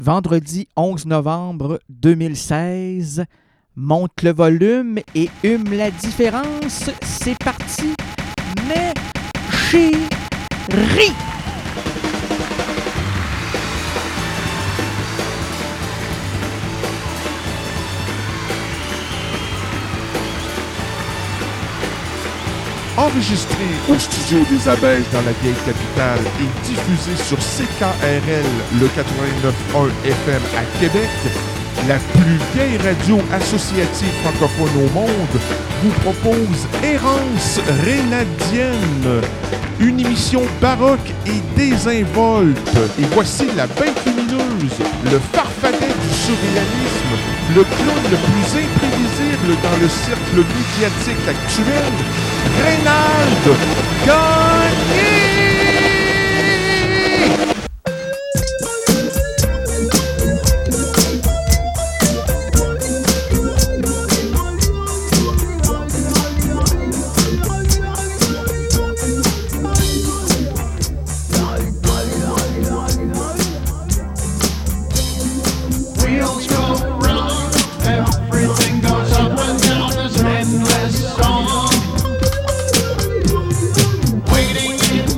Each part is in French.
vendredi 11 novembre 2016. Monte le volume et hume la différence. C'est parti, mais chérie! Enregistré au studio des Abeilles dans la vieille capitale et diffusé sur CKRL, le 89.1 FM à Québec, la plus vieille radio associative francophone au monde, vous propose Errance Rénadienne, une émission baroque et désinvolte. Et voici la bête lumineuse, le farfadet du surréalisme, le clown le plus imprévisible dans le cercle médiatique actuel, Reynald Gagné! Waiting in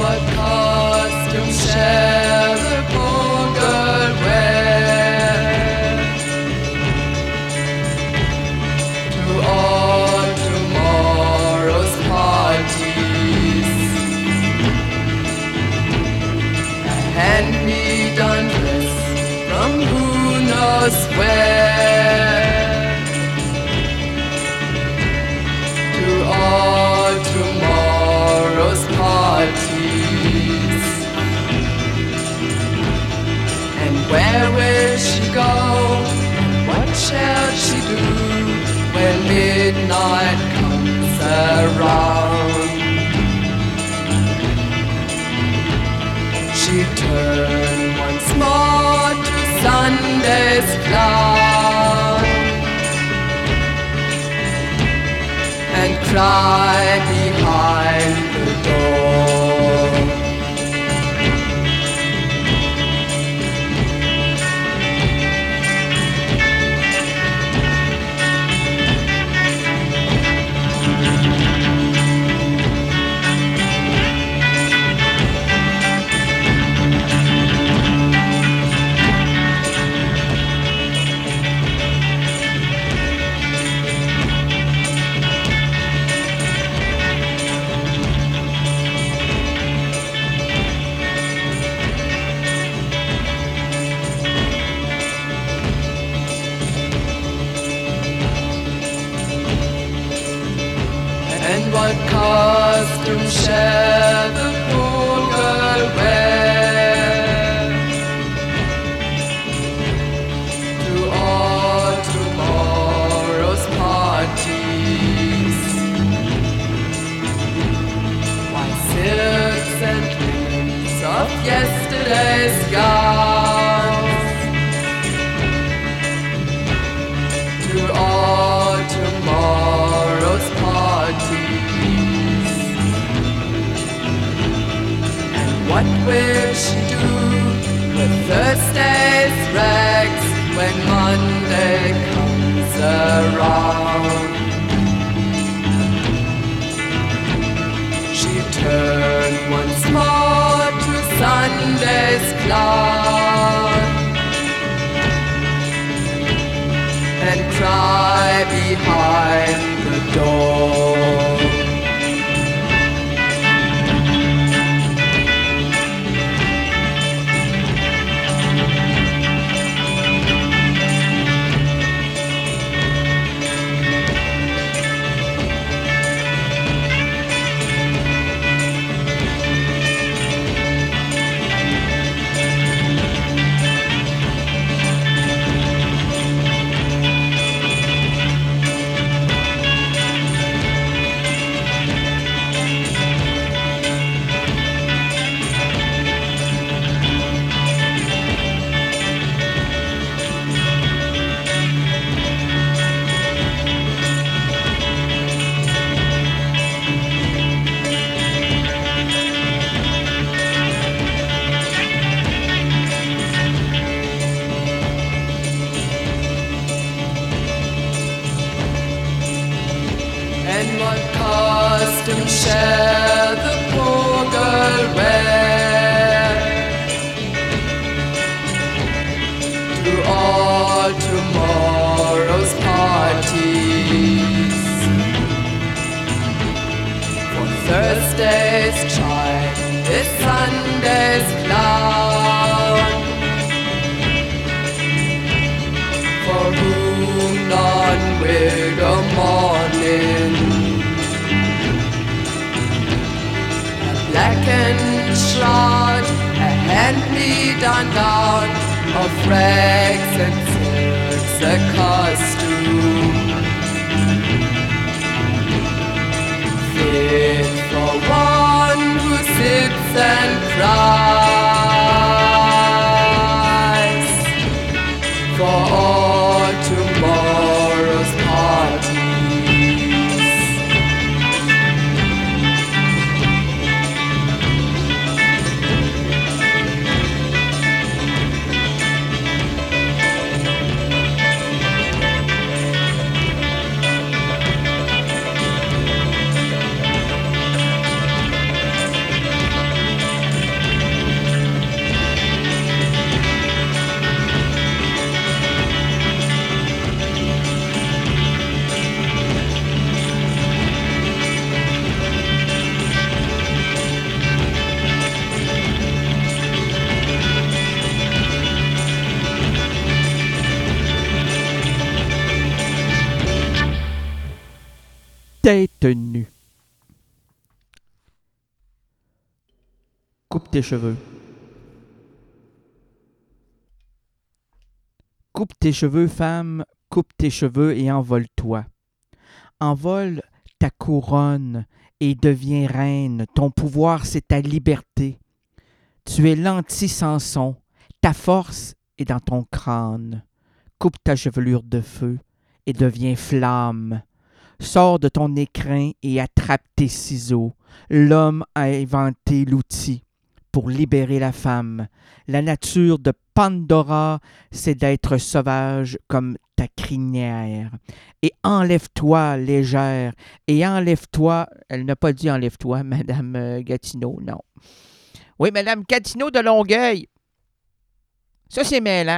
what costume shall the poor girl wear to all tomorrow's parties? A hand-me-down dress from who knows where to all tomorrow's parties. And where will she go? What shall she do when midnight comes around? She turned once more to Sunday's clown and cry behind the door. And what costume shall the poor girl wear to all tomorrow's parties? Why, silks and linens of yesterday's gowns to all tomorrow's parties. And what will she do with Thursday's rags when Monday comes around? She turned once more to Sunday's clown and cry behind the door. And what costume shall the poor girl wear to all tomorrow's parties? For Thursday's child is Sunday's clown, for whom none will go mourning. A blackened shroud, a hand-me-down gown of rags and silks, a costume fit for one who sits and cries for all tomorrow's parties. tête nue. Coupe tes cheveux. Coupe tes cheveux, femme, coupe tes cheveux et envole-toi. Envole ta couronne et deviens reine. Ton pouvoir, c'est ta liberté. Tu es l'anti-Samson. Ta force est dans ton crâne. Coupe ta chevelure de feu et deviens flamme. Sors de ton écrin et attrape tes ciseaux. L'homme a inventé l'outil pour libérer la femme. La nature de Pandora, c'est d'être sauvage comme ta crinière. Et enlève-toi, légère, et enlève-toi, elle n'a pas dit enlève-toi, Madame Gatineau, non. Oui, Madame Gatineau de Longueuil. Ça, c'est mêlant.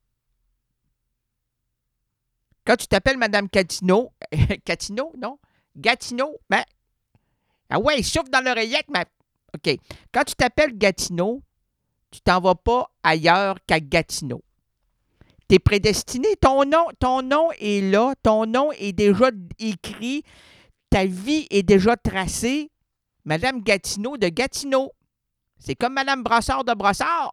Quand tu t'appelles Madame Gatineau, Gatineau, non? Gatineau, ben, ah ouais, il souffle dans l'oreillette, mais OK. Quand tu t'appelles Gatineau, tu t'en vas pas ailleurs qu'à Gatineau. Tu es prédestiné. Ton nom est là. Ton nom est déjà écrit. Ta vie est déjà tracée. Madame Gatineau de Gatineau. C'est comme Madame Brassard de Brassard.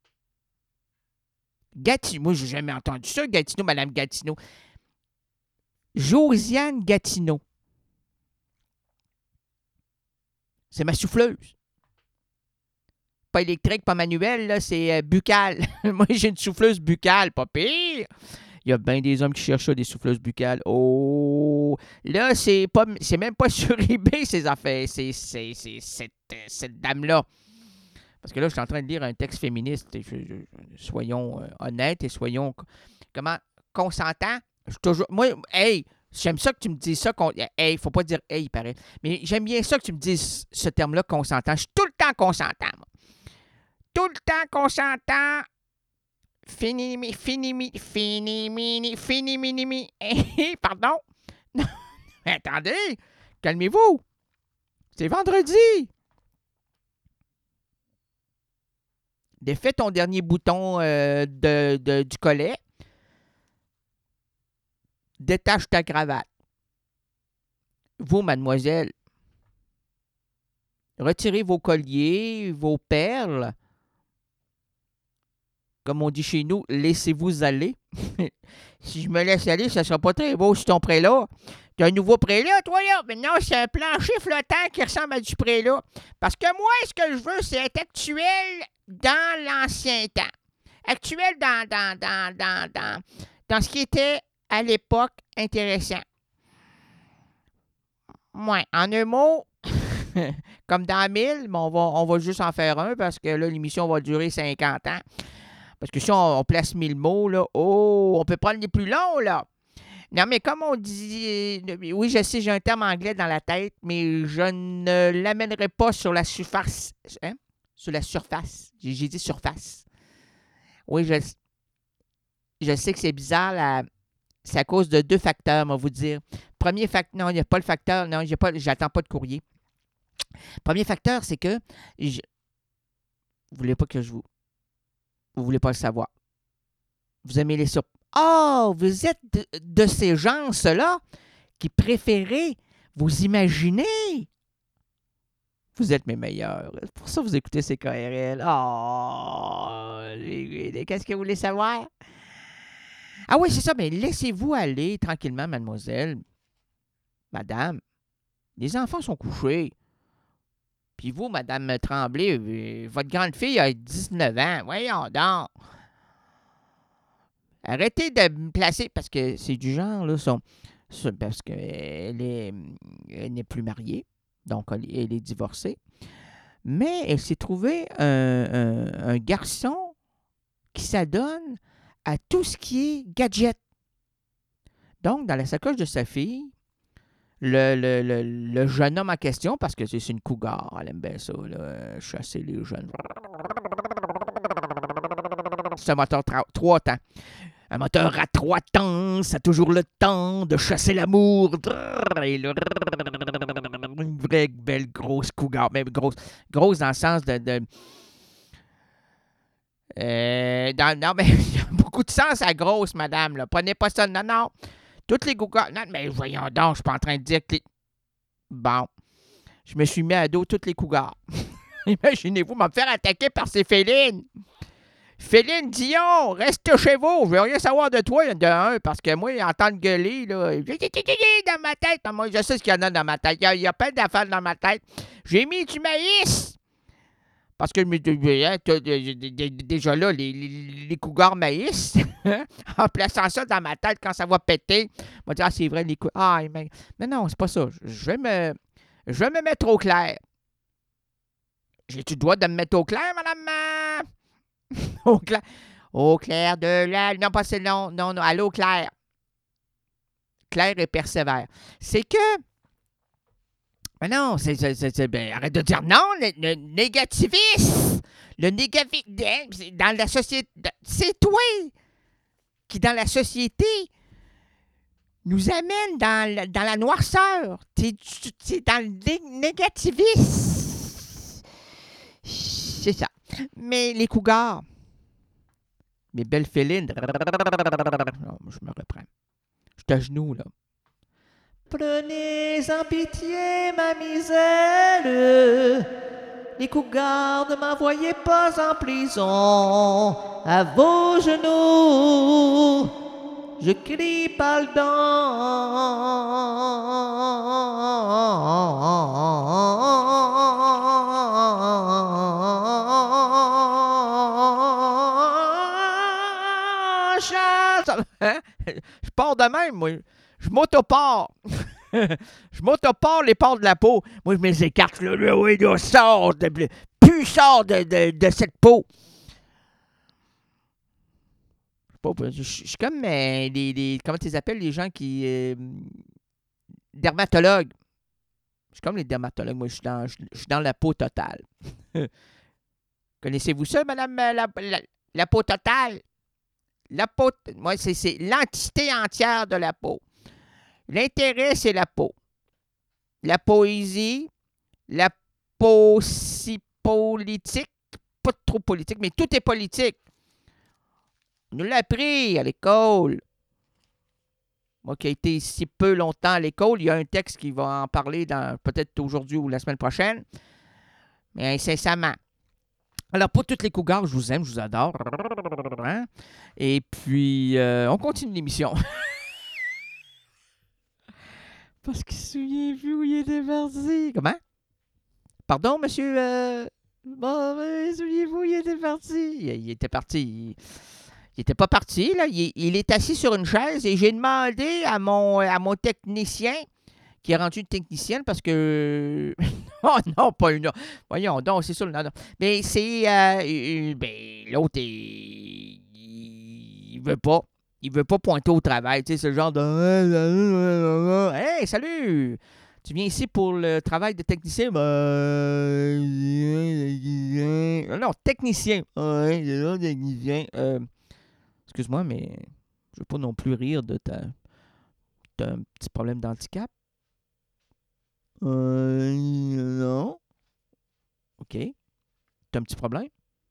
Gatineau. Moi, j'ai jamais entendu ça, Gatineau, Madame Gatineau. Josiane Gatineau. C'est ma souffleuse. Pas électrique, pas manuelle, là, c'est buccale. Moi, j'ai une souffleuse buccale, pas pire. Il y a bien des hommes qui cherchent ça, des souffleuses buccales. Oh! Là, c'est même pas sur eBay, ces affaires. C'est cette dame-là. Parce que là, je suis en train de lire un texte féministe. Soyons honnêtes et soyons consentants. Je suis toujours... Moi, hey, j'aime ça que tu me dises ça. Hey, faut pas dire hey, il paraît. Mais j'aime bien ça que tu me dises ce terme-là, consentant. Je suis tout le temps consentant, moi. Tout le temps consentant. Fini. Pardon? Mais attendez, calmez-vous. C'est vendredi. Défais ton dernier bouton du collet. Détache ta cravate. Vous, mademoiselle, retirez vos colliers, vos perles. Comme on dit chez nous, laissez-vous aller. Si je me laisse aller, ça ne sera pas très beau sur ton prélat. Tu as un nouveau prélat, toi, là? Mais non, c'est un plancher flottant qui ressemble à du prélat. Parce que moi, ce que je veux, c'est être actuel dans l'ancien temps. Actuel dans ce qui était, à l'époque, intéressant. Ouais, en un mot, comme dans 1000, mais on va juste en faire un parce que là, l'émission va durer 50 ans. Parce que si on place 1000 mots, là, on peut prendre les plus longs, là. Non, mais comme on dit, oui, je sais, j'ai un terme anglais dans la tête, mais je ne l'amènerai pas sur la surface. Hein? Sur la surface. J'ai dit surface. Oui, je sais que c'est bizarre, c'est à cause de deux facteurs, on va vous dire. Premier facteur, non, il n'y a pas le facteur, non, j'attends pas de courrier. Premier facteur, c'est que vous voulez pas que vous voulez pas le savoir. Vous aimez les soupes. Oh, vous êtes de ces gens-là qui préférez vous imaginer. Vous êtes mes meilleurs. Pour ça, vous écoutez CKRL. Oh, qu'est-ce que vous voulez savoir? Ah oui, c'est ça, mais laissez-vous aller tranquillement, mademoiselle. Madame, les enfants sont couchés. Puis vous, Madame Tremblay, votre grande fille a 19 ans. Voyons donc. Arrêtez de me placer, parce que c'est du genre, là, parce qu'elle n'est plus mariée, donc elle est divorcée. Mais elle s'est trouvée un garçon qui s'adonne à tout ce qui est gadget. Donc, dans la sacoche de sa fille, le jeune homme en question, parce que c'est une cougar, elle aime bien ça, là, chasser les jeunes. C'est un moteur 3 temps. Un moteur à 3 temps, ça a toujours le temps de chasser l'amour. Et là, une vraie belle grosse cougar. Même grosse dans le sens de non, mais il y a beaucoup de sens à grosse, madame. Là. Prenez pas ça. Non. Toutes les cougars. Non, mais voyons donc, je suis pas en train de dire que Bon, je me suis mis à dos toutes les cougars. Imaginez-vous me faire attaquer par ces félines. Féline Dion, reste chez vous. Je veux rien savoir de toi, de un, parce que moi, entendre gueuler, là, dans ma tête. Moi, je sais ce qu'il y en a dans ma tête. Il y a plein d'affaires dans ma tête. J'ai mis du maïs. Parce que déjà là, les cougars maïs, en plaçant ça dans ma tête, quand ça va péter, on va dire, ah, c'est vrai, les cougars. Ah, mais non, c'est pas ça. Je vais me mettre au clair. J'ai-tu le droit de me mettre au clair, madame? Au clair de la... Non, pas c'est non, à l'eau claire. Claire et persévère. C'est que... Mais non, ben, arrête de dire non, le négativisme. Le négativisme, dans la société... C'est toi qui, dans la société, nous amène dans la noirceur. T'es dans le négativisme. C'est ça. Mais les cougars... Mes belles félines. Non, je me reprends. Je suis à genoux, là. Prenez en pitié ma misère. Les cougars ne m'envoyez pas en prison. À vos genoux, je crie pardon. Hein? Je pars de même, moi. Je m'autopare. Je m'autopare les pores de la peau. Moi, je me les écarte. Là, oui, là, sort. Plus sort de cette peau. Je suis comme comment tu les appelles, les gens qui... dermatologues. Je suis comme les dermatologues. Moi, je suis dans la peau totale. Connaissez-vous ça, madame, la peau totale? La peau, moi, c'est l'entité entière de la peau. L'intérêt, c'est la peau. La poésie, la politique, pas trop politique, mais tout est politique. On nous l'a appris à l'école. Moi qui ai été si peu longtemps à l'école, il y a un texte qui va en parler peut-être aujourd'hui ou la semaine prochaine, mais incessamment. Alors, pour toutes les cougars, je vous aime, je vous adore. Hein? Et puis, on continue l'émission. Parce que souvenez-vous où il était parti. Comment? Pardon, monsieur? Souvenez-vous où il était parti. Il était parti. Il n'était pas parti, là. Il est assis sur une chaise et j'ai demandé à mon technicien, qui est rendu une technicienne parce que... oh non, pas une... Voyons donc, c'est ça le nom. Mais c'est... l'autre, il veut pas. Il veut pas pointer au travail. Tu sais, c'est le genre de... Hey, salut! Tu viens ici pour le travail de technicien? Non, technicien. Ouais, c'est technicien. Excuse-moi, mais je veux pas non plus rire de t'as un petit problème d'handicap. Non. OK. T'as un petit problème?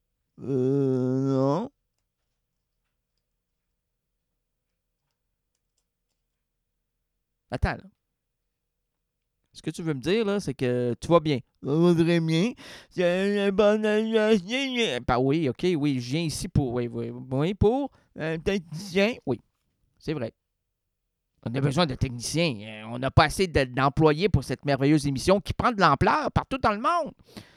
Non. Attends, là. Ce que tu veux me dire, là, c'est que tu vas bien. Ça va très bien. C'est une bonne... oui, OK, oui, je viens ici pour... Oui, pour un technicien. Oui, c'est vrai. On a besoin de techniciens. On n'a pas assez d'employés pour cette merveilleuse émission qui prend de l'ampleur partout dans le monde.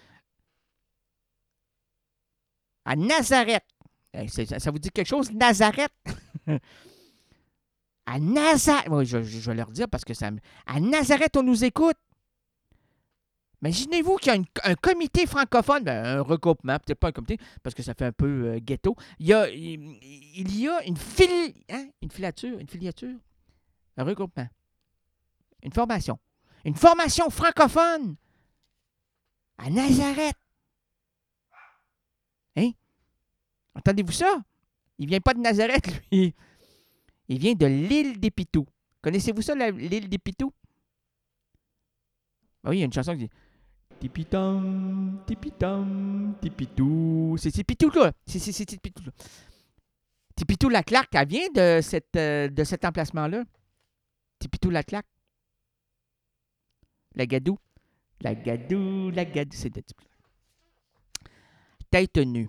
À Nazareth. Ça vous dit quelque chose, Nazareth? À Nazareth. Oui, je vais leur dire parce que ça... À Nazareth, on nous écoute. Imaginez-vous qu'il y a un comité francophone, un regroupement, peut-être pas un comité, parce que ça fait un peu ghetto. Il y a une filature, un regroupement, une formation francophone à Nazareth. Hein? Entendez-vous ça? Il vient pas de Nazareth, lui. Il vient de l'île des Pitous. Connaissez-vous ça, l'île des Pitous? Oui, il y a une chanson qui dit Tipitam, tipitam, tipitou. C'est Tipitou, là. C'est Tipitou, là. Tipitou la Claque, elle vient de cet emplacement-là. Tipitou la Claque. La gadou. La gadou, c'est de tête nue.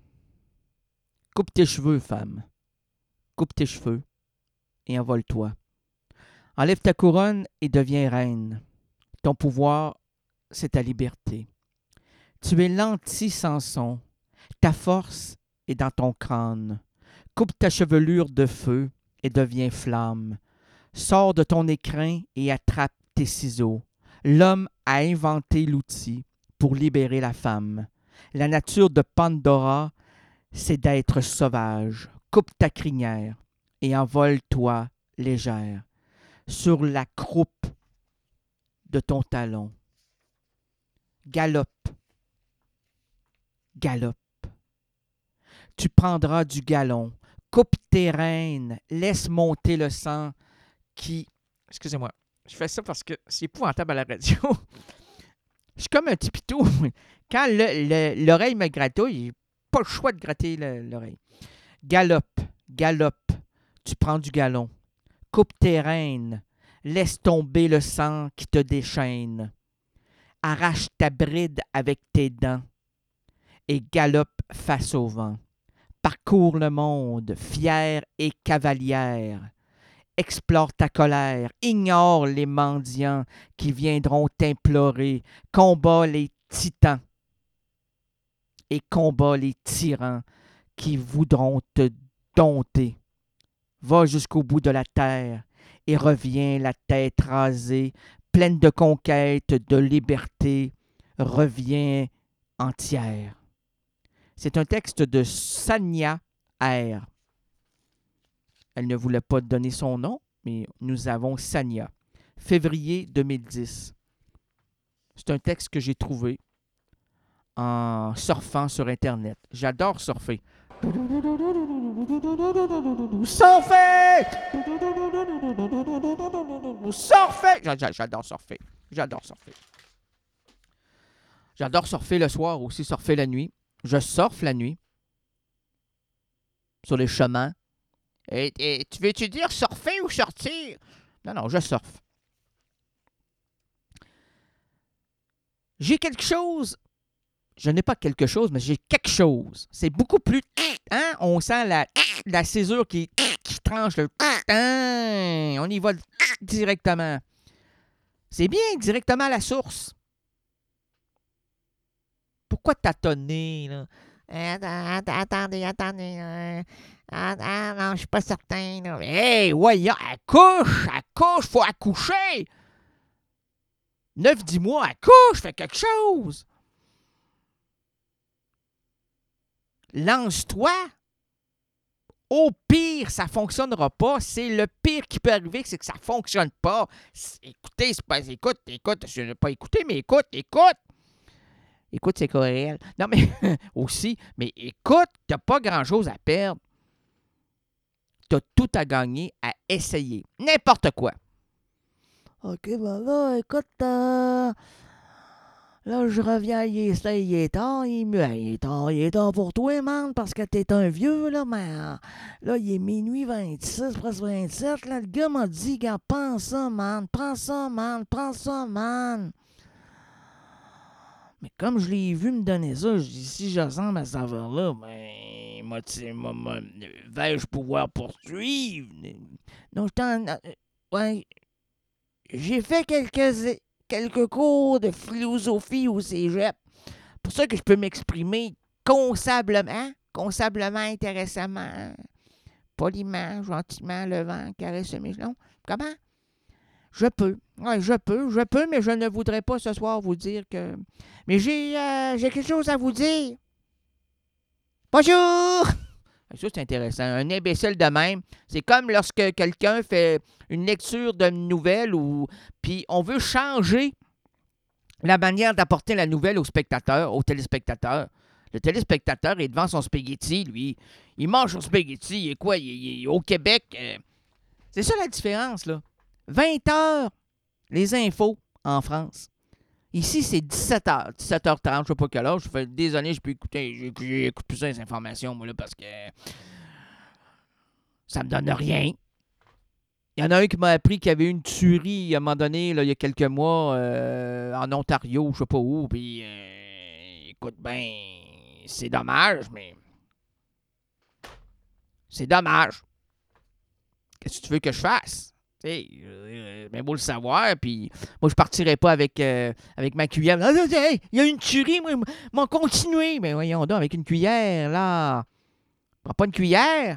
Coupe tes cheveux, femme. Coupe tes cheveux et envole-toi. Enlève ta couronne et deviens reine. Ton pouvoir, c'est ta liberté. Tu es l'anti-Samson. Ta force est dans ton crâne. Coupe ta chevelure de feu et deviens flamme. Sors de ton écrin et attrape tes ciseaux. L'homme a inventé l'outil pour libérer la femme. La nature de Pandora, c'est d'être sauvage. Coupe ta crinière et envole-toi légère sur la croupe de ton talon. Galope, galope. Tu prendras du galon. Coupe tes rênes, laisse monter le sang qui... Excusez-moi, je fais ça parce que c'est épouvantable à la radio. Je suis comme un petit pitou. Quand l'oreille me gratouille, j'ai pas le choix de gratter l'oreille. Galope, galope, tu prends du galon. Coupe tes rênes, laisse tomber le sang qui te déchaîne. Arrache ta bride avec tes dents et galope face au vent. Parcours le monde, fière et cavalière. Explore ta colère, ignore les mendiants qui viendront t'implorer. Combat les titans et combat les tyrans qui voudront te dompter. Va jusqu'au bout de la terre et reviens la tête rasée, pleine de conquêtes, de liberté. Reviens entière. C'est un texte de Sania R. Elle ne voulait pas donner son nom, mais nous avons Sania. Février 2010. C'est un texte que j'ai trouvé en surfant sur Internet. J'adore surfer. Surfer! Surfer! J'adore surfer. J'adore surfer. J'adore surfer le soir aussi, surfer la nuit. Je surfe la nuit sur les chemins. Et tu veux-tu dire surfer ou sortir? Non, je surfe. J'ai quelque chose. Je n'ai pas quelque chose, mais j'ai quelque chose. C'est beaucoup plus... Hein? On sent la césure qui tranche. On y va directement. C'est bien, directement à la source. Pourquoi tâtonner, là? Attendez. Non, je suis pas certain. Là. Hey, voyons, accouche, faut accoucher. 9-10 mois, accouche, fais quelque chose. Lance-toi. Au pire, ça ne fonctionnera pas. C'est le pire qui peut arriver, c'est que ça ne fonctionne pas. Écoutez, c'est pas... Écoute, je n'ai pas écouté, mais écoute. Écoute, c'est réel. Non, mais aussi, mais écoute, t'as pas grand-chose à perdre. T'as tout à gagner à essayer. N'importe quoi. OK, ben là, écoute, là, je reviens, il est tard, il est tard pour toi, man, parce que t'es un vieux, là, mais là, il est minuit 26, presque 27, là, le gars m'a dit, gars, prends ça, man. Mais comme je l'ai vu me donner ça, je dis, si je ressemble à cette affaire-là, vais-je pouvoir poursuivre? Non, ouais, j'ai fait quelques cours de philosophie au cégep. Pour ça que je peux m'exprimer consablement, intéressamment, poliment, gentiment, levant, caresse mes genoux. Comment? Je peux, mais je ne voudrais pas ce soir vous dire que... Mais j'ai quelque chose à vous dire. Bonjour! Ça, c'est intéressant. Un imbécile de même, c'est comme lorsque quelqu'un fait une lecture d'une nouvelle puis on veut changer la manière d'apporter la nouvelle au téléspectateur. Le téléspectateur est devant son spaghetti, lui. Il mange son spaghetti. Il est quoi? Il est au Québec. C'est ça la différence, là. 20 heures, les infos en France. Ici, c'est 17h, 17h30, je sais pas quelle heure. Je fais des années, j'écoute plus les informations, moi, là, parce que ça me donne rien. Il y en a un qui m'a appris qu'il y avait eu une tuerie à un moment donné, là, il y a quelques mois, en Ontario, je sais pas où. Puis, écoute, ben, c'est dommage, mais c'est dommage. Qu'est-ce que tu veux que je fasse? Tu sais, ben beau le savoir, puis moi, je partirais pas avec ma cuillère. Ah, hey, il y a une tuerie, moi, m'en continuer. Mais voyons donc, avec une cuillère, là. Prends pas une cuillère.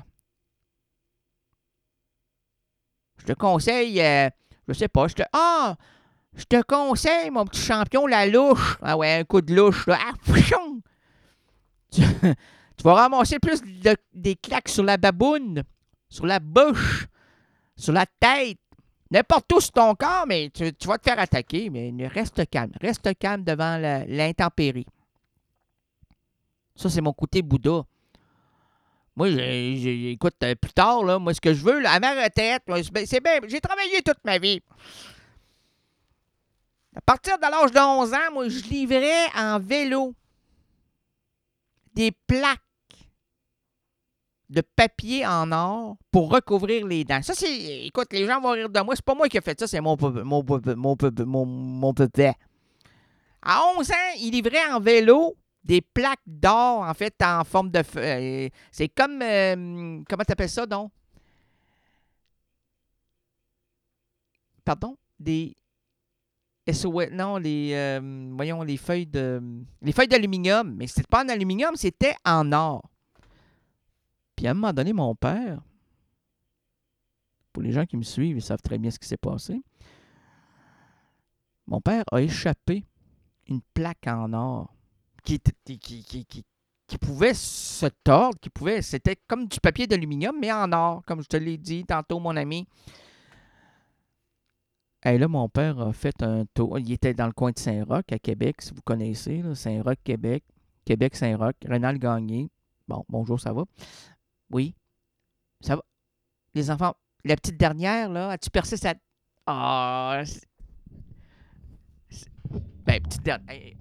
Je te conseille, je sais pas, je te conseille, mon petit champion, la louche. Ah ouais, un coup de louche, là. Ah, fouchon! Tu, tu vas ramasser plus des claques sur la baboune, sur la bouche, sur la tête, n'importe où sur ton corps, mais tu vas te faire attaquer, mais reste calme. Reste calme devant l'intempérie. Ça, c'est mon côté Bouddha. Moi, écoute, plus tard, là, moi, ce que je veux, là, à ma retraite, moi, c'est bien, j'ai travaillé toute ma vie. À partir de l'âge de 11 ans, moi, je livrais en vélo des plaques de papier en or pour recouvrir les dents. Ça, c'est... Écoute, les gens vont rire de moi. C'est pas moi qui ai fait ça, c'est mon pépé. À 11 ans, il livrait en vélo des plaques d'or, en fait, en forme de... c'est comme... comment t'appelles ça, donc? Pardon? Des... non, voyons, les feuilles d'aluminium. Mais c'était pas en aluminium, c'était en or. Puis à un moment donné, mon père, pour les gens qui me suivent, ils savent très bien ce qui s'est passé. Mon père a échappé une plaque en or qui pouvait se tordre, c'était comme du papier d'aluminium, mais en or, comme je te l'ai dit tantôt, mon ami. Et là, mon père a fait un tour. Il était dans le coin de Saint-Roch, à Québec, si vous connaissez, là, Saint-Roch, Québec. Québec-Saint-Roch, Rénal Gagné. Bon, bonjour, ça va? Oui, ça va. Les enfants, la petite dernière, là, as-tu percé sa... Ah, ben, petite dernière...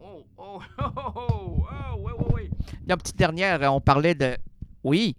oui. La petite dernière, on parlait de... Oui.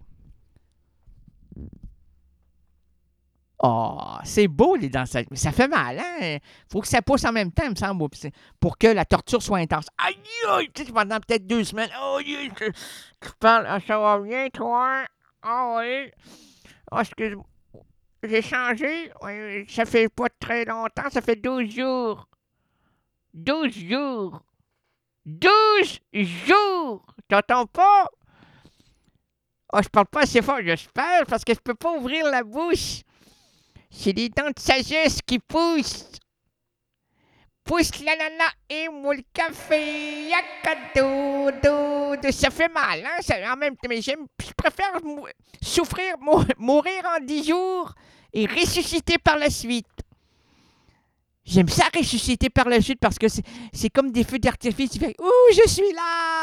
Oh, c'est beau, les dents sèches. Mais ça fait mal, hein? Faut que ça pousse en même temps, il me semble, pour que la torture soit intense. Aïe, aïe! Tu sais, pendant peut-être 2 semaines. Aïe, tu parles, ah, ça va bien, toi? Ah oui. Ah, excuse-moi. J'ai changé. Oui, ça fait pas très longtemps, ça fait 12 jours. 12 jours. 12 jours! T'entends pas? Oh, je parle pas assez fort, j'espère, parce que je peux pas ouvrir la bouche. C'est les dents de sagesse qui poussent. Pousse l'ananas et moi le café. Yakado, do. Ça fait mal, hein? En même temps, mais je préfère souffrir, mourir en 10 jours et ressusciter par la suite. J'aime ça ressusciter par la suite parce que c'est comme des feux d'artifice. Tu fais « Ouh, je suis là! »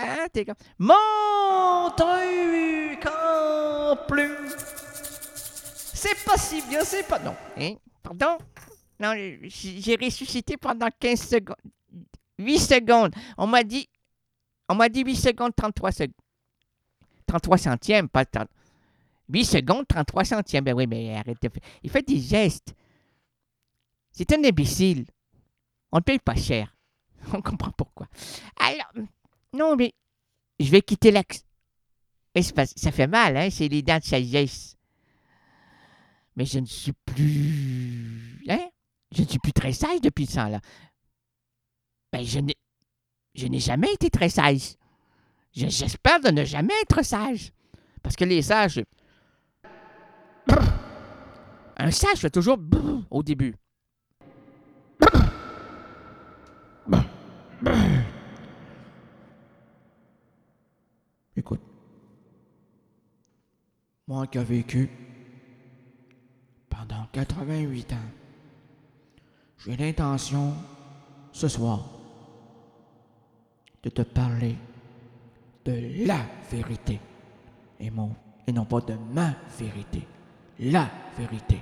Hein? T'es comme « Mon truc en plus! » C'est pas si bien, c'est pas... Non. Hein? Pardon? Non, j'ai ressuscité pendant 15 secondes. 8 secondes. On m'a dit 8 secondes, 33 secondes. 33 centièmes, pas 30. 8 secondes, 33 centièmes. Ben oui, mais arrête de faire... Il fait des gestes. C'est un imbécile. On ne paye pas cher. On comprend pourquoi. Alors, non, mais je vais quitter l'axe. Ça fait mal, hein? C'est les dents de sagesse. Mais je ne suis plus... Hein? Je ne suis plus très sage depuis ce temps-là. Ben, je n'ai jamais été très sage. J'espère de ne jamais être sage. Parce que les sages... Un sage fait toujours au début. Écoute, moi qui ai vécu pendant 88 ans, j'ai l'intention, ce soir, de te parler de la vérité. Et non pas de ma vérité. La vérité.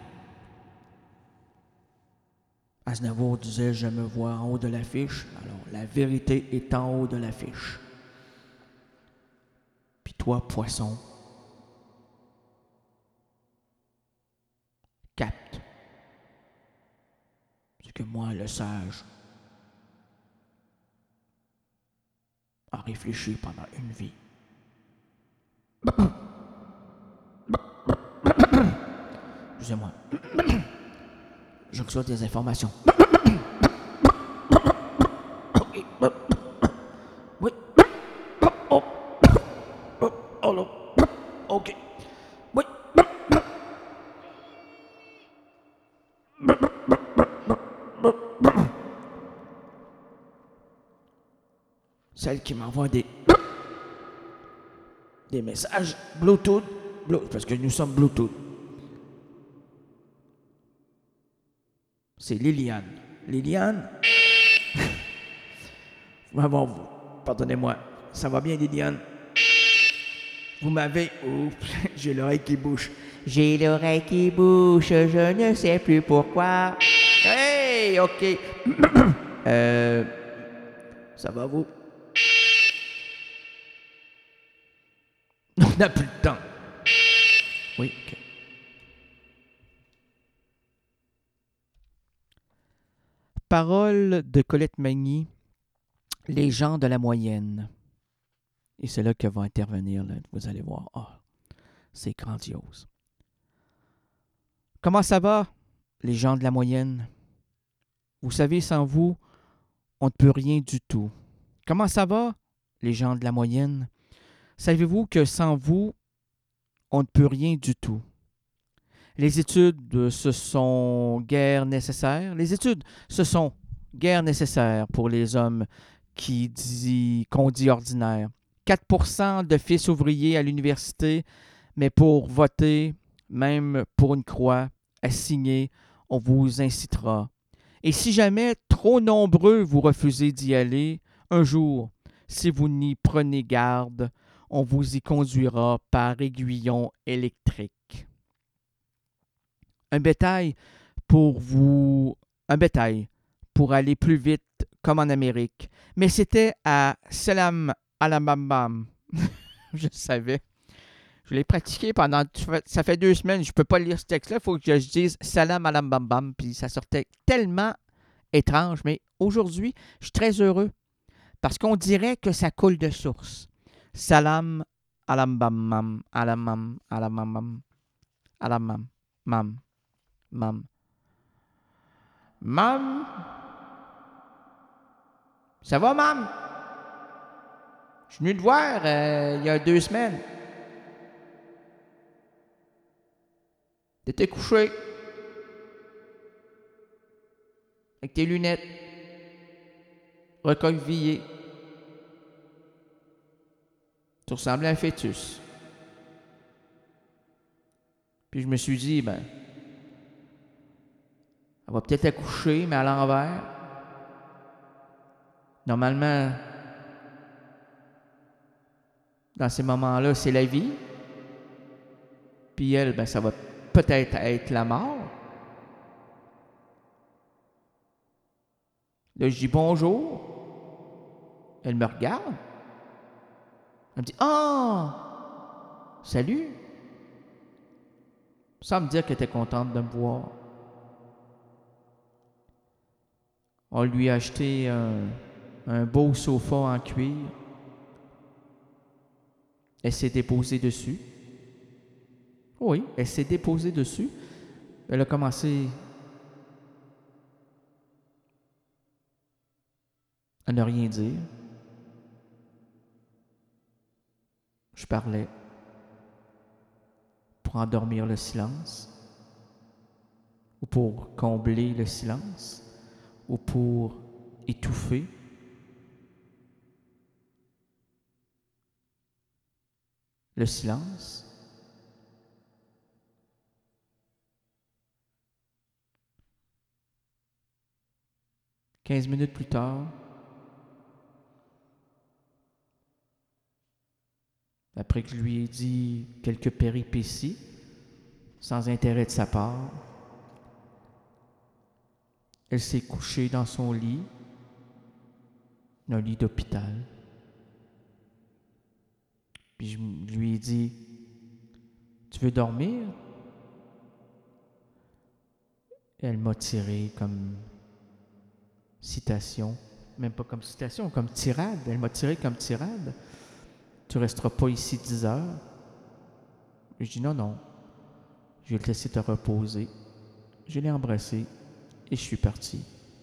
Aznavour disait « Je me vois en haut de l'affiche ». Alors, la vérité est en haut de l'affiche. Puis toi, poisson, capte ce que moi, le sage, a réfléchi pendant une vie. Excusez-moi. Je reçois des informations. Oui. Oh. Oh là. OK. Oui. Celle qui m'envoie des messages Bluetooth, parce que nous sommes Bluetooth. C'est Liliane. Liliane? Pardonnez-moi. Ça va bien, Liliane? Vous m'avez... Oups, j'ai l'oreille qui bouche. J'ai l'oreille qui bouche, je ne sais plus pourquoi. Hey, OK. Ça va, vous? On n'a plus le temps. Oui, OK. Parole de Colette Magny, les gens de la moyenne. Et c'est là que va intervenir, là, vous allez voir. Oh, c'est grandiose. Comment ça va, les gens de la moyenne? Vous savez, sans vous, on ne peut rien du tout. Comment ça va, les gens de la moyenne? Savez-vous que sans vous, on ne peut rien du tout? Les études, ce sont guère nécessaires. Les études, ce sont guère nécessaires pour les hommes qu'on dit ordinaires. 4% de fils ouvriers à l'université, mais pour voter, même pour une croix, à signer, on vous incitera. Et si jamais trop nombreux vous refusez d'y aller, un jour, si vous n'y prenez garde, on vous y conduira par aiguillon électrique. Un bétail pour aller plus vite comme en Amérique. Mais c'était à Salam Alabam. Je savais. Je l'ai pratiqué pendant... Ça fait 2 semaines. Je ne peux pas lire ce texte-là. Il faut que je dise Salam Alabam. Puis ça sortait tellement étrange. Mais aujourd'hui, je suis très heureux. Parce qu'on dirait que ça coule de source. Salam Alabam. Alamam. Alamam. Alamam. Mam. Mam. Mam. Ça va, mam? Je suis venu te voir il y a 2 semaines. T'étais couché. Avec tes lunettes. Recroquevillé. Tu ressemblais à un fœtus. Puis je me suis dit, elle va peut-être accoucher, mais à l'envers. Normalement, dans ces moments-là, c'est la vie. Puis elle, ça va peut-être être la mort. Là, je dis bonjour. Elle me regarde. Elle me dit, ah, salut. Sans me dire qu'elle était contente de me voir. On lui a acheté un beau sofa en cuir. Elle s'est déposée dessus. Oui, elle s'est déposée dessus. Elle a commencé à ne rien dire. Je parlais pour endormir le silence, ou pour combler le silence, ou pour étouffer. Le silence. « 15 minutes plus tard, après que je lui ai dit quelques péripéties, sans intérêt de sa part, elle s'est couchée dans son lit, un lit d'hôpital. Puis je lui ai dit, « Tu veux dormir? » elle m'a tiré comme citation. Même pas comme citation, comme tirade. Elle m'a tiré comme tirade. Tu resteras pas ici 10 heures. Je dis non. Je vais te laisser te reposer. Je l'ai embrassé et je suis parti.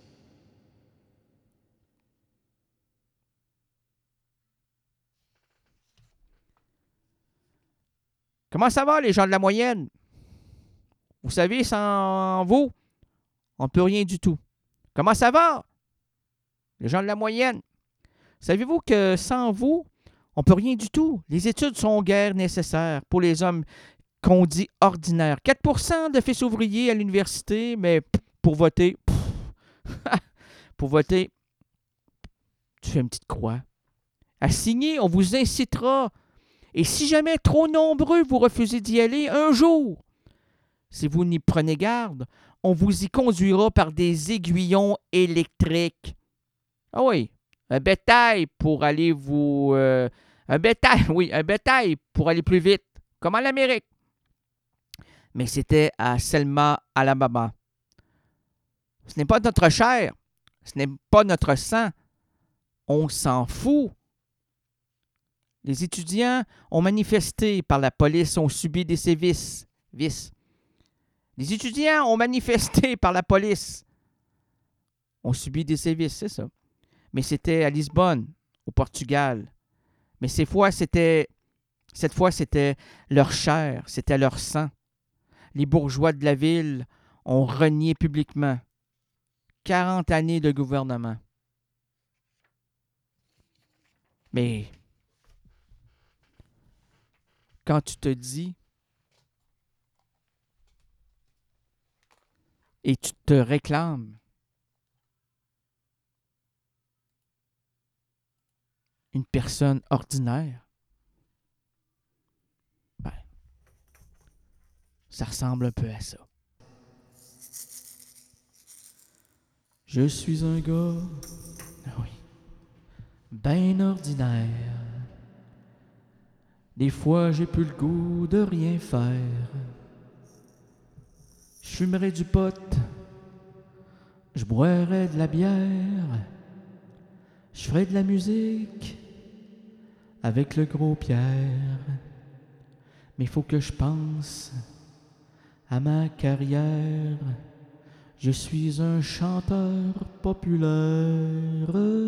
Comment ça va, les gens de la moyenne? Vous savez, sans vous, on ne peut rien du tout. Comment ça va, les gens de la moyenne? Savez-vous que sans vous, on ne peut rien du tout? Les études sont guère nécessaires pour les hommes qu'on dit ordinaires. 4% de fils ouvriers à l'université, mais pour voter, pour voter, tu fais une petite croix. À signer, on vous incitera. Et si jamais trop nombreux vous refusez d'y aller, un jour, si vous n'y prenez garde, on vous y conduira par des aiguillons électriques. Ah oui, un bétail pour aller vous... un bétail pour aller plus vite, comme en Amérique. Mais c'était à Selma, Alabama. Ce n'est pas notre chair, ce n'est pas notre sang. On s'en fout. Les étudiants ont manifesté par la police, ont subi des sévices. Les étudiants ont manifesté par la police, ont subi des sévices, c'est ça. Mais c'était à Lisbonne, au Portugal. Mais cette fois, c'était leur chair, c'était leur sang. Les bourgeois de la ville ont renié publiquement 40 années de gouvernement. Mais quand tu te dis et tu te réclames une personne ordinaire, ça ressemble un peu à ça. Je suis un gars, ben ordinaire. Des fois, j'ai plus le goût de rien faire. Je fumerais du pot, je boirais de la bière, je ferais de la musique avec le gros Pierre. Mais il faut que je pense à ma carrière. Je suis un chanteur populaire.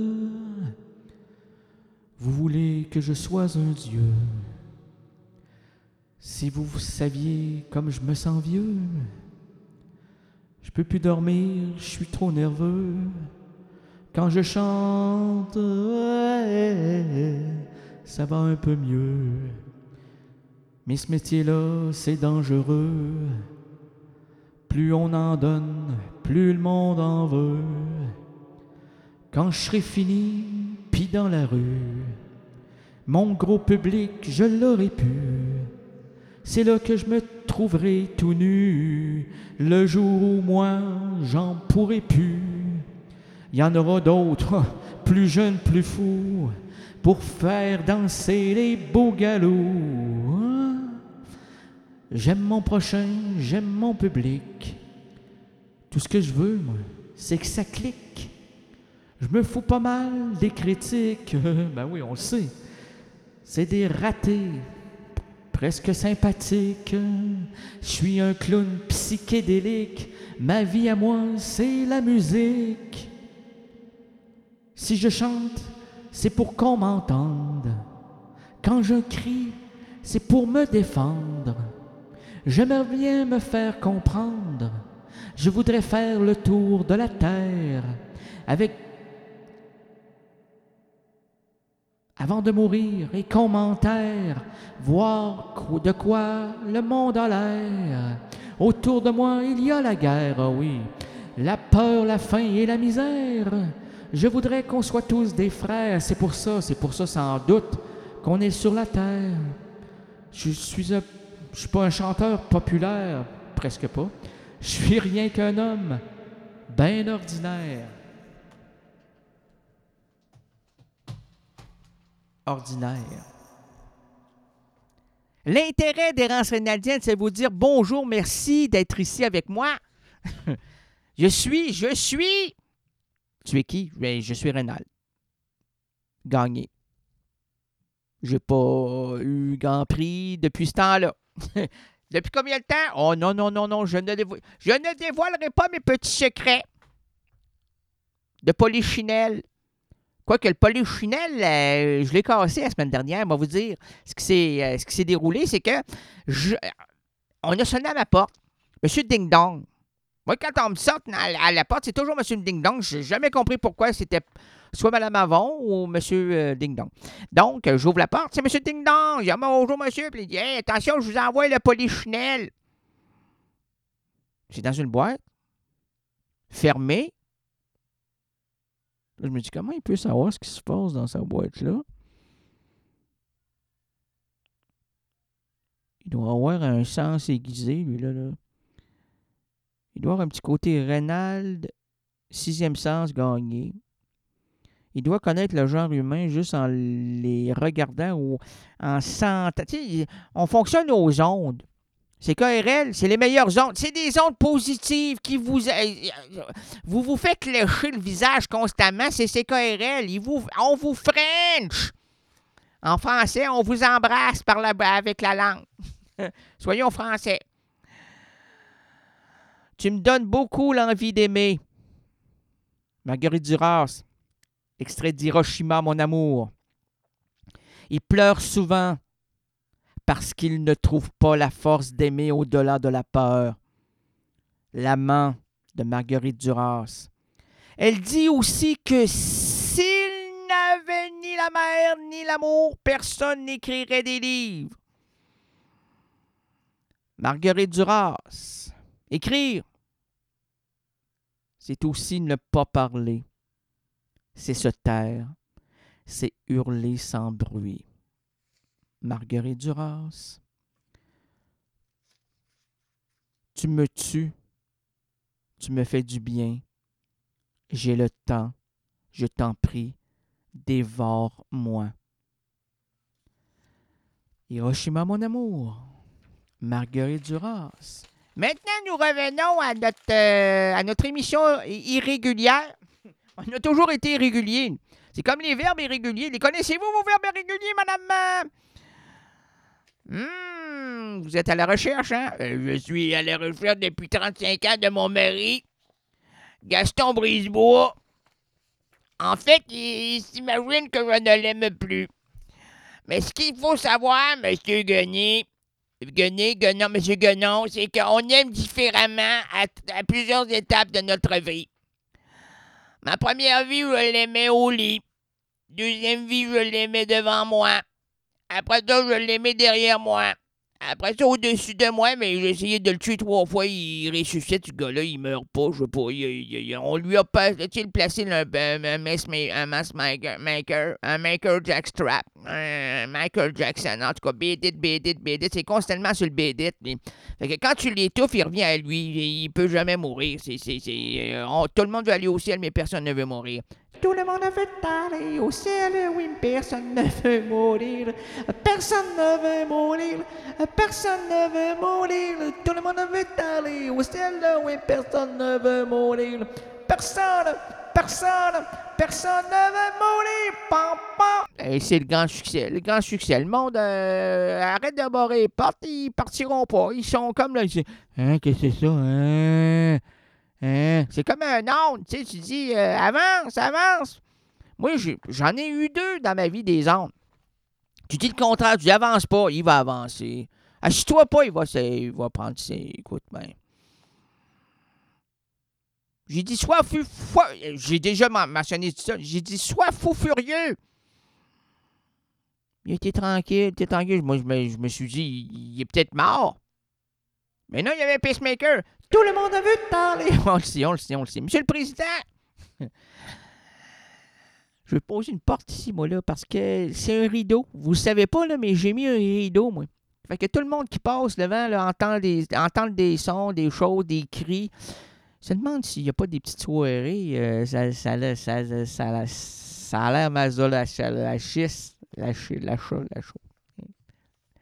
Vous voulez que je sois un dieu? Si vous saviez comme je me sens vieux, je peux plus dormir, je suis trop nerveux. Quand je chante, ça va un peu mieux. Mais ce métier-là, c'est dangereux. Plus on en donne, plus le monde en veut. Quand je serai fini, pis dans la rue, mon gros public, je l'aurai pu. C'est là que je me trouverai tout nu, le jour où moi, j'en pourrai plus. Il y en aura d'autres, plus jeunes, plus fous, pour faire danser les beaux galops. J'aime mon prochain, j'aime mon public. Tout ce que je veux, moi, c'est que ça clique. Je me fous pas mal des critiques. Ben oui, on le sait. C'est des ratés, presque sympathiques. Je suis un clown psychédélique. Ma vie à moi, c'est la musique. Si je chante, c'est pour qu'on m'entende. Quand je crie, c'est pour me défendre. J'aimerais bien me faire comprendre. Je voudrais faire le tour de la terre avant de mourir et commentaire, voir de quoi le monde a l'air. Autour de moi, il y a la guerre, ah oui, la peur, la faim et la misère. Je voudrais qu'on soit tous des frères. C'est pour ça sans doute qu'on est sur la terre. Je suis pas un chanteur populaire, presque pas. Je suis rien qu'un homme ben ordinaire. Ordinaire. L'intérêt d'Errance Rénaldienne, c'est de vous dire bonjour, merci d'être ici avec moi. Je suis... Tu es qui? Ben, je suis Rénal. Gagné. J'ai pas eu Grand Prix depuis ce temps-là. Depuis combien de temps? Oh non, non, non, non, je ne dévoilerai pas mes petits secrets de polichinelle. Quoique le polichinelle, je l'ai cassé la semaine dernière, on va vous dire. Ce qui s'est déroulé, c'est que on a sonné à ma porte. Monsieur Ding Dong. Moi, quand on me sort à la porte, c'est toujours Monsieur Ding Dong. Je n'ai jamais compris pourquoi c'était soit Mme Avon ou Monsieur Ding Dong. Donc, j'ouvre la porte, c'est Monsieur Ding Dong. Je dis bonjour, monsieur. Puis il dit hey, attention, je vous envoie le polichinelle. C'est dans une boîte, fermée. Là, je me dis comment il peut savoir ce qui se passe dans sa boîte-là? Il doit avoir un sens aiguisé, lui, là. Il doit avoir un petit côté rénal, sixième sens gagné. Il doit connaître le genre humain juste en les regardant ou en sentant. Tu sais, on fonctionne aux ondes. C'est KRL, c'est les meilleures ondes. C'est des ondes positives qui vous... vous faites lécher le visage constamment. C'est CKRL. On vous French. En français, on vous embrasse avec la langue. Soyons français. Tu me donnes beaucoup l'envie d'aimer. Marguerite Duras, extrait d'Hiroshima, mon amour. Il pleure souvent parce qu'il ne trouve pas la force d'aimer au-delà de la peur. L'amant de Marguerite Duras. Elle dit aussi que s'il n'avait ni la mer ni l'amour, personne n'écrirait des livres. Marguerite Duras. Écrire, c'est aussi ne pas parler. C'est se taire. C'est hurler sans bruit. Marguerite Duras. Tu me tues. Tu me fais du bien. J'ai le temps. Je t'en prie. Dévore-moi. Hiroshima, mon amour. Marguerite Duras. Maintenant, nous revenons à notre émission irrégulière. On a toujours été irrégulier. C'est comme les verbes irréguliers. Les connaissez-vous, vos verbes irréguliers, madame? Vous êtes à la recherche, hein? Je suis à la recherche depuis 35 ans de mon mari, Gaston Brisebois. En fait, il s'imagine que je ne l'aime plus. Mais ce qu'il faut savoir, M. M. Guenon, c'est qu'on aime différemment à plusieurs étapes de notre vie. Ma première vie, je l'aimais au lit. Deuxième vie, je l'aimais devant moi. Après ça, je l'aimais derrière moi. Après ça, au-dessus de moi, mais j'ai essayé de le tuer 3 fois. Il ressuscite, ce gars-là, il meurt pas, je sais pas. On lui a pas, placé un Michael Jackstrap, un Michael Jackson. En tout cas, bédit, c'est constamment sur le bédit. Fait que quand tu l'étouffes, il revient à lui. Il peut jamais mourir. Tout le monde veut aller au ciel, mais personne ne veut mourir. Tout le monde veut aller au ciel, oui, personne ne veut mourir. Personne ne veut mourir. Personne ne veut mourir. Tout le monde veut aller au ciel, oui, personne ne veut mourir. Personne ne veut mourir. Pam, pam. Et c'est le grand succès. Le monde arrête de barrer les portes, ils partiront pas. Ils sont comme là. Hein, qu'est-ce que c'est ça? C'est comme un onde, tu sais, tu dis avance. Moi, j'en ai eu 2 dans ma vie, des ondes. Tu dis le contraire, tu dis avance pas, il va avancer. Assis-toi pas, il va prendre ses. Écoute, ben. J'ai dit sois fou. J'ai déjà mentionné ça. J'ai dit sois fou furieux. Il était tranquille. Moi, je me suis dit, il est peut-être mort. Mais non, il y avait un pacemaker. Tout le monde a vu parler. On le sait. Monsieur le Président, je vais poser une porte ici, moi, là, parce que c'est un rideau. Vous le savez pas, là, mais j'ai mis un rideau, moi. Fait que tout le monde qui passe devant, là, entend des sons, des choses, des cris. Se demande s'il n'y a pas des petites soirées. Ça a l'air masolachique.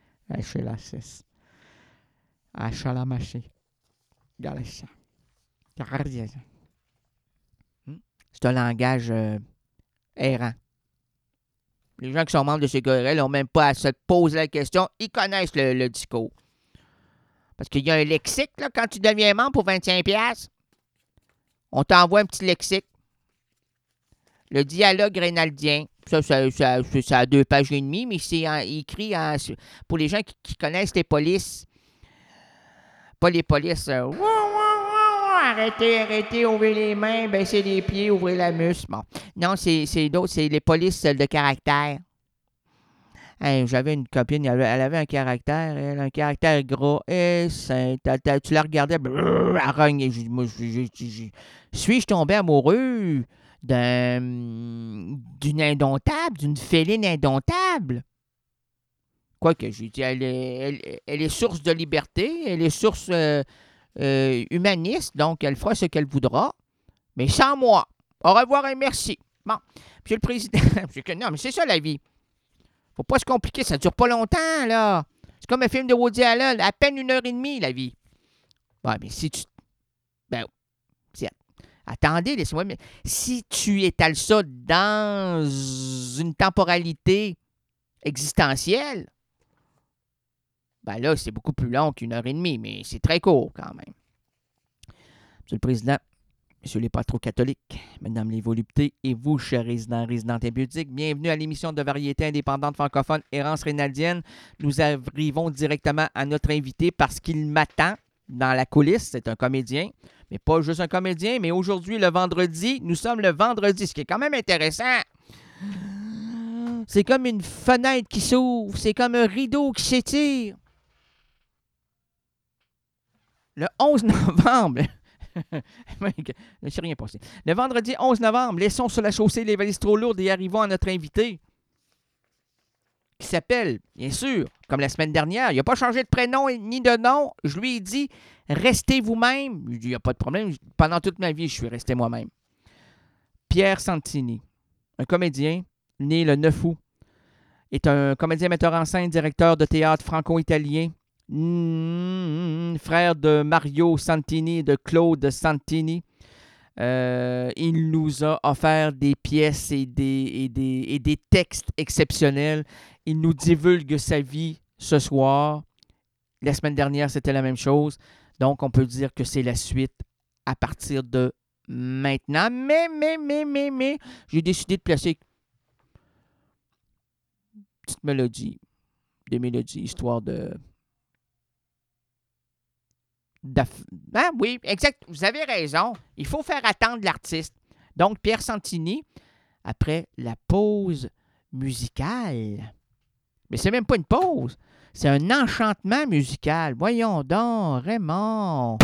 Achalamaché. Regardez ça. C'est un langage errant. Les gens qui sont membres de chez Gorel n'ont même pas à se poser la question. Ils connaissent le discours. Parce qu'il y a un lexique, là, quand tu deviens membre pour 25$, on t'envoie un petit lexique. Le dialogue rénaldien. Ça a 2 pages et demie, mais c'est écrit pour les gens qui connaissent les polices. Pas les polices. Arrêtez, ouvrez les mains, baissez les pieds, ouvrez la muscle. Bon. Non, c'est d'autres, c'est les polices de caractère. Hey, j'avais une copine, elle avait un caractère gras. Et tu la regardais, elle rogne. Suis-je tombé amoureux d'une indomptable, d'une féline indomptable? Quoique, j'ai dit, elle est source de liberté, elle est source humaniste, donc elle fera ce qu'elle voudra, mais sans moi. Au revoir et merci. Bon, Monsieur le Président, non, mais c'est ça la vie. Faut pas se compliquer, ça dure pas longtemps, là. C'est comme un film de Woody Allen, à peine 1h30, la vie. Ouais, mais si tu... Attendez, laissez-moi... Mais si tu étales ça dans une temporalité existentielle, ben là, c'est beaucoup plus long qu'1h30, mais c'est très court quand même. Monsieur le Président, Messieurs les patrons catholiques, Mesdames les voluptés et vous, chers résidents, résidentes impudiques, bienvenue à l'émission de variété indépendante francophone Errance rénaldienne. Nous arrivons directement à notre invité parce qu'il m'attend dans la coulisse. C'est un comédien, mais pas juste un comédien, mais aujourd'hui, le vendredi, nous sommes le vendredi, ce qui est quand même intéressant. C'est comme une fenêtre qui s'ouvre, c'est comme un rideau qui s'étire. Le 11 novembre... ne s'est rien passé. Le vendredi 11 novembre, laissons sur la chaussée les valises trop lourdes et arrivons à notre invité qui s'appelle, bien sûr, comme la semaine dernière, il n'a pas changé de prénom ni de nom. Je lui ai dit, restez vous-même. Il dit, il n'y a pas de problème. Pendant toute ma vie, je suis resté moi-même. Pierre Santini, un comédien né le 9 août, est un comédien metteur en scène, directeur de théâtre franco-italien, frère de Mario Santini et de Claude Santini. Il nous a offert des pièces et des textes exceptionnels. Il nous divulgue sa vie ce soir. La semaine dernière, c'était la même chose. Donc, on peut dire que c'est la suite à partir de maintenant. Mais, j'ai décidé de placer une petite mélodie, des mélodies, histoire de... Ah oui, exact. Vous avez raison. Il faut faire attendre l'artiste. Donc, Pierre Santini, après la pause musicale. Mais c'est même pas une pause. C'est un enchantement musical. Voyons donc, Raymond.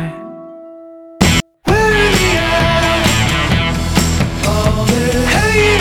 Hey!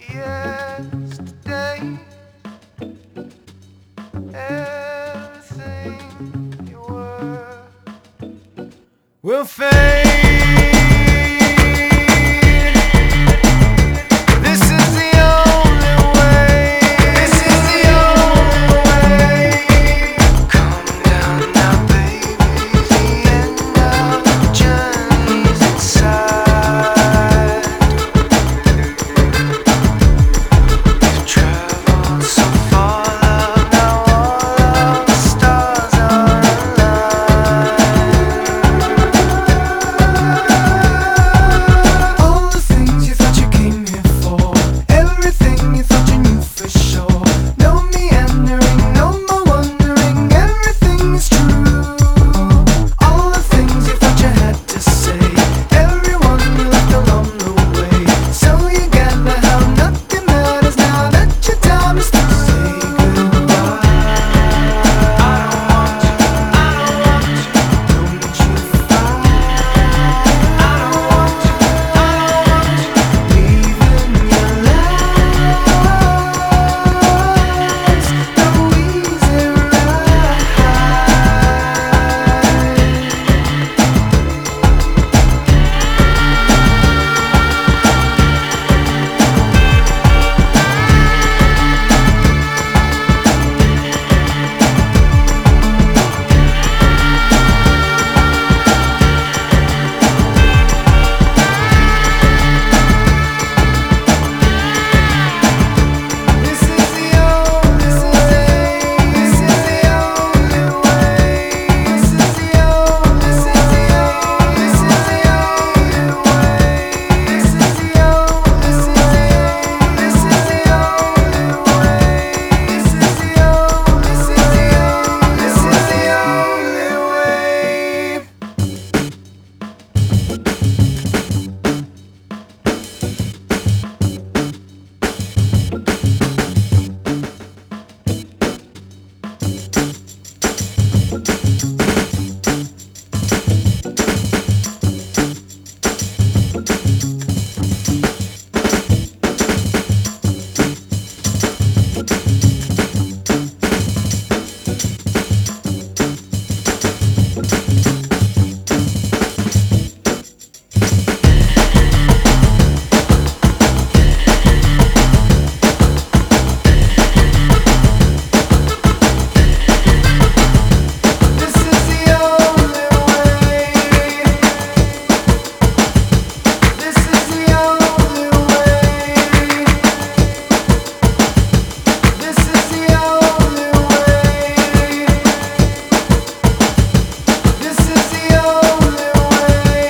yesterday. Everything you were will fade. This is the only way. This is the only way. Calm down now, baby. The end of the journey's inside. You've traveled so far, love. Now all of the stars are aligned. All the things you thought you came here for, everything you thought you knew for sure. No meandering, no more wondering, everything is true. All the things you thought you had to say, everyone you left along the way. So you gather how nothing matters now that your time is through. Say goodbye. I don't want you, don't you fight. I don't want you, leaving your lies, no easy ride. This is the only way. This is the only way. This is the only. This is the only. This is the only way. This is the only. This is the only. This is the only way. This is the only. This is the only. This is the only way. This is the only way. This is the only way. This is the only way. This is the only way.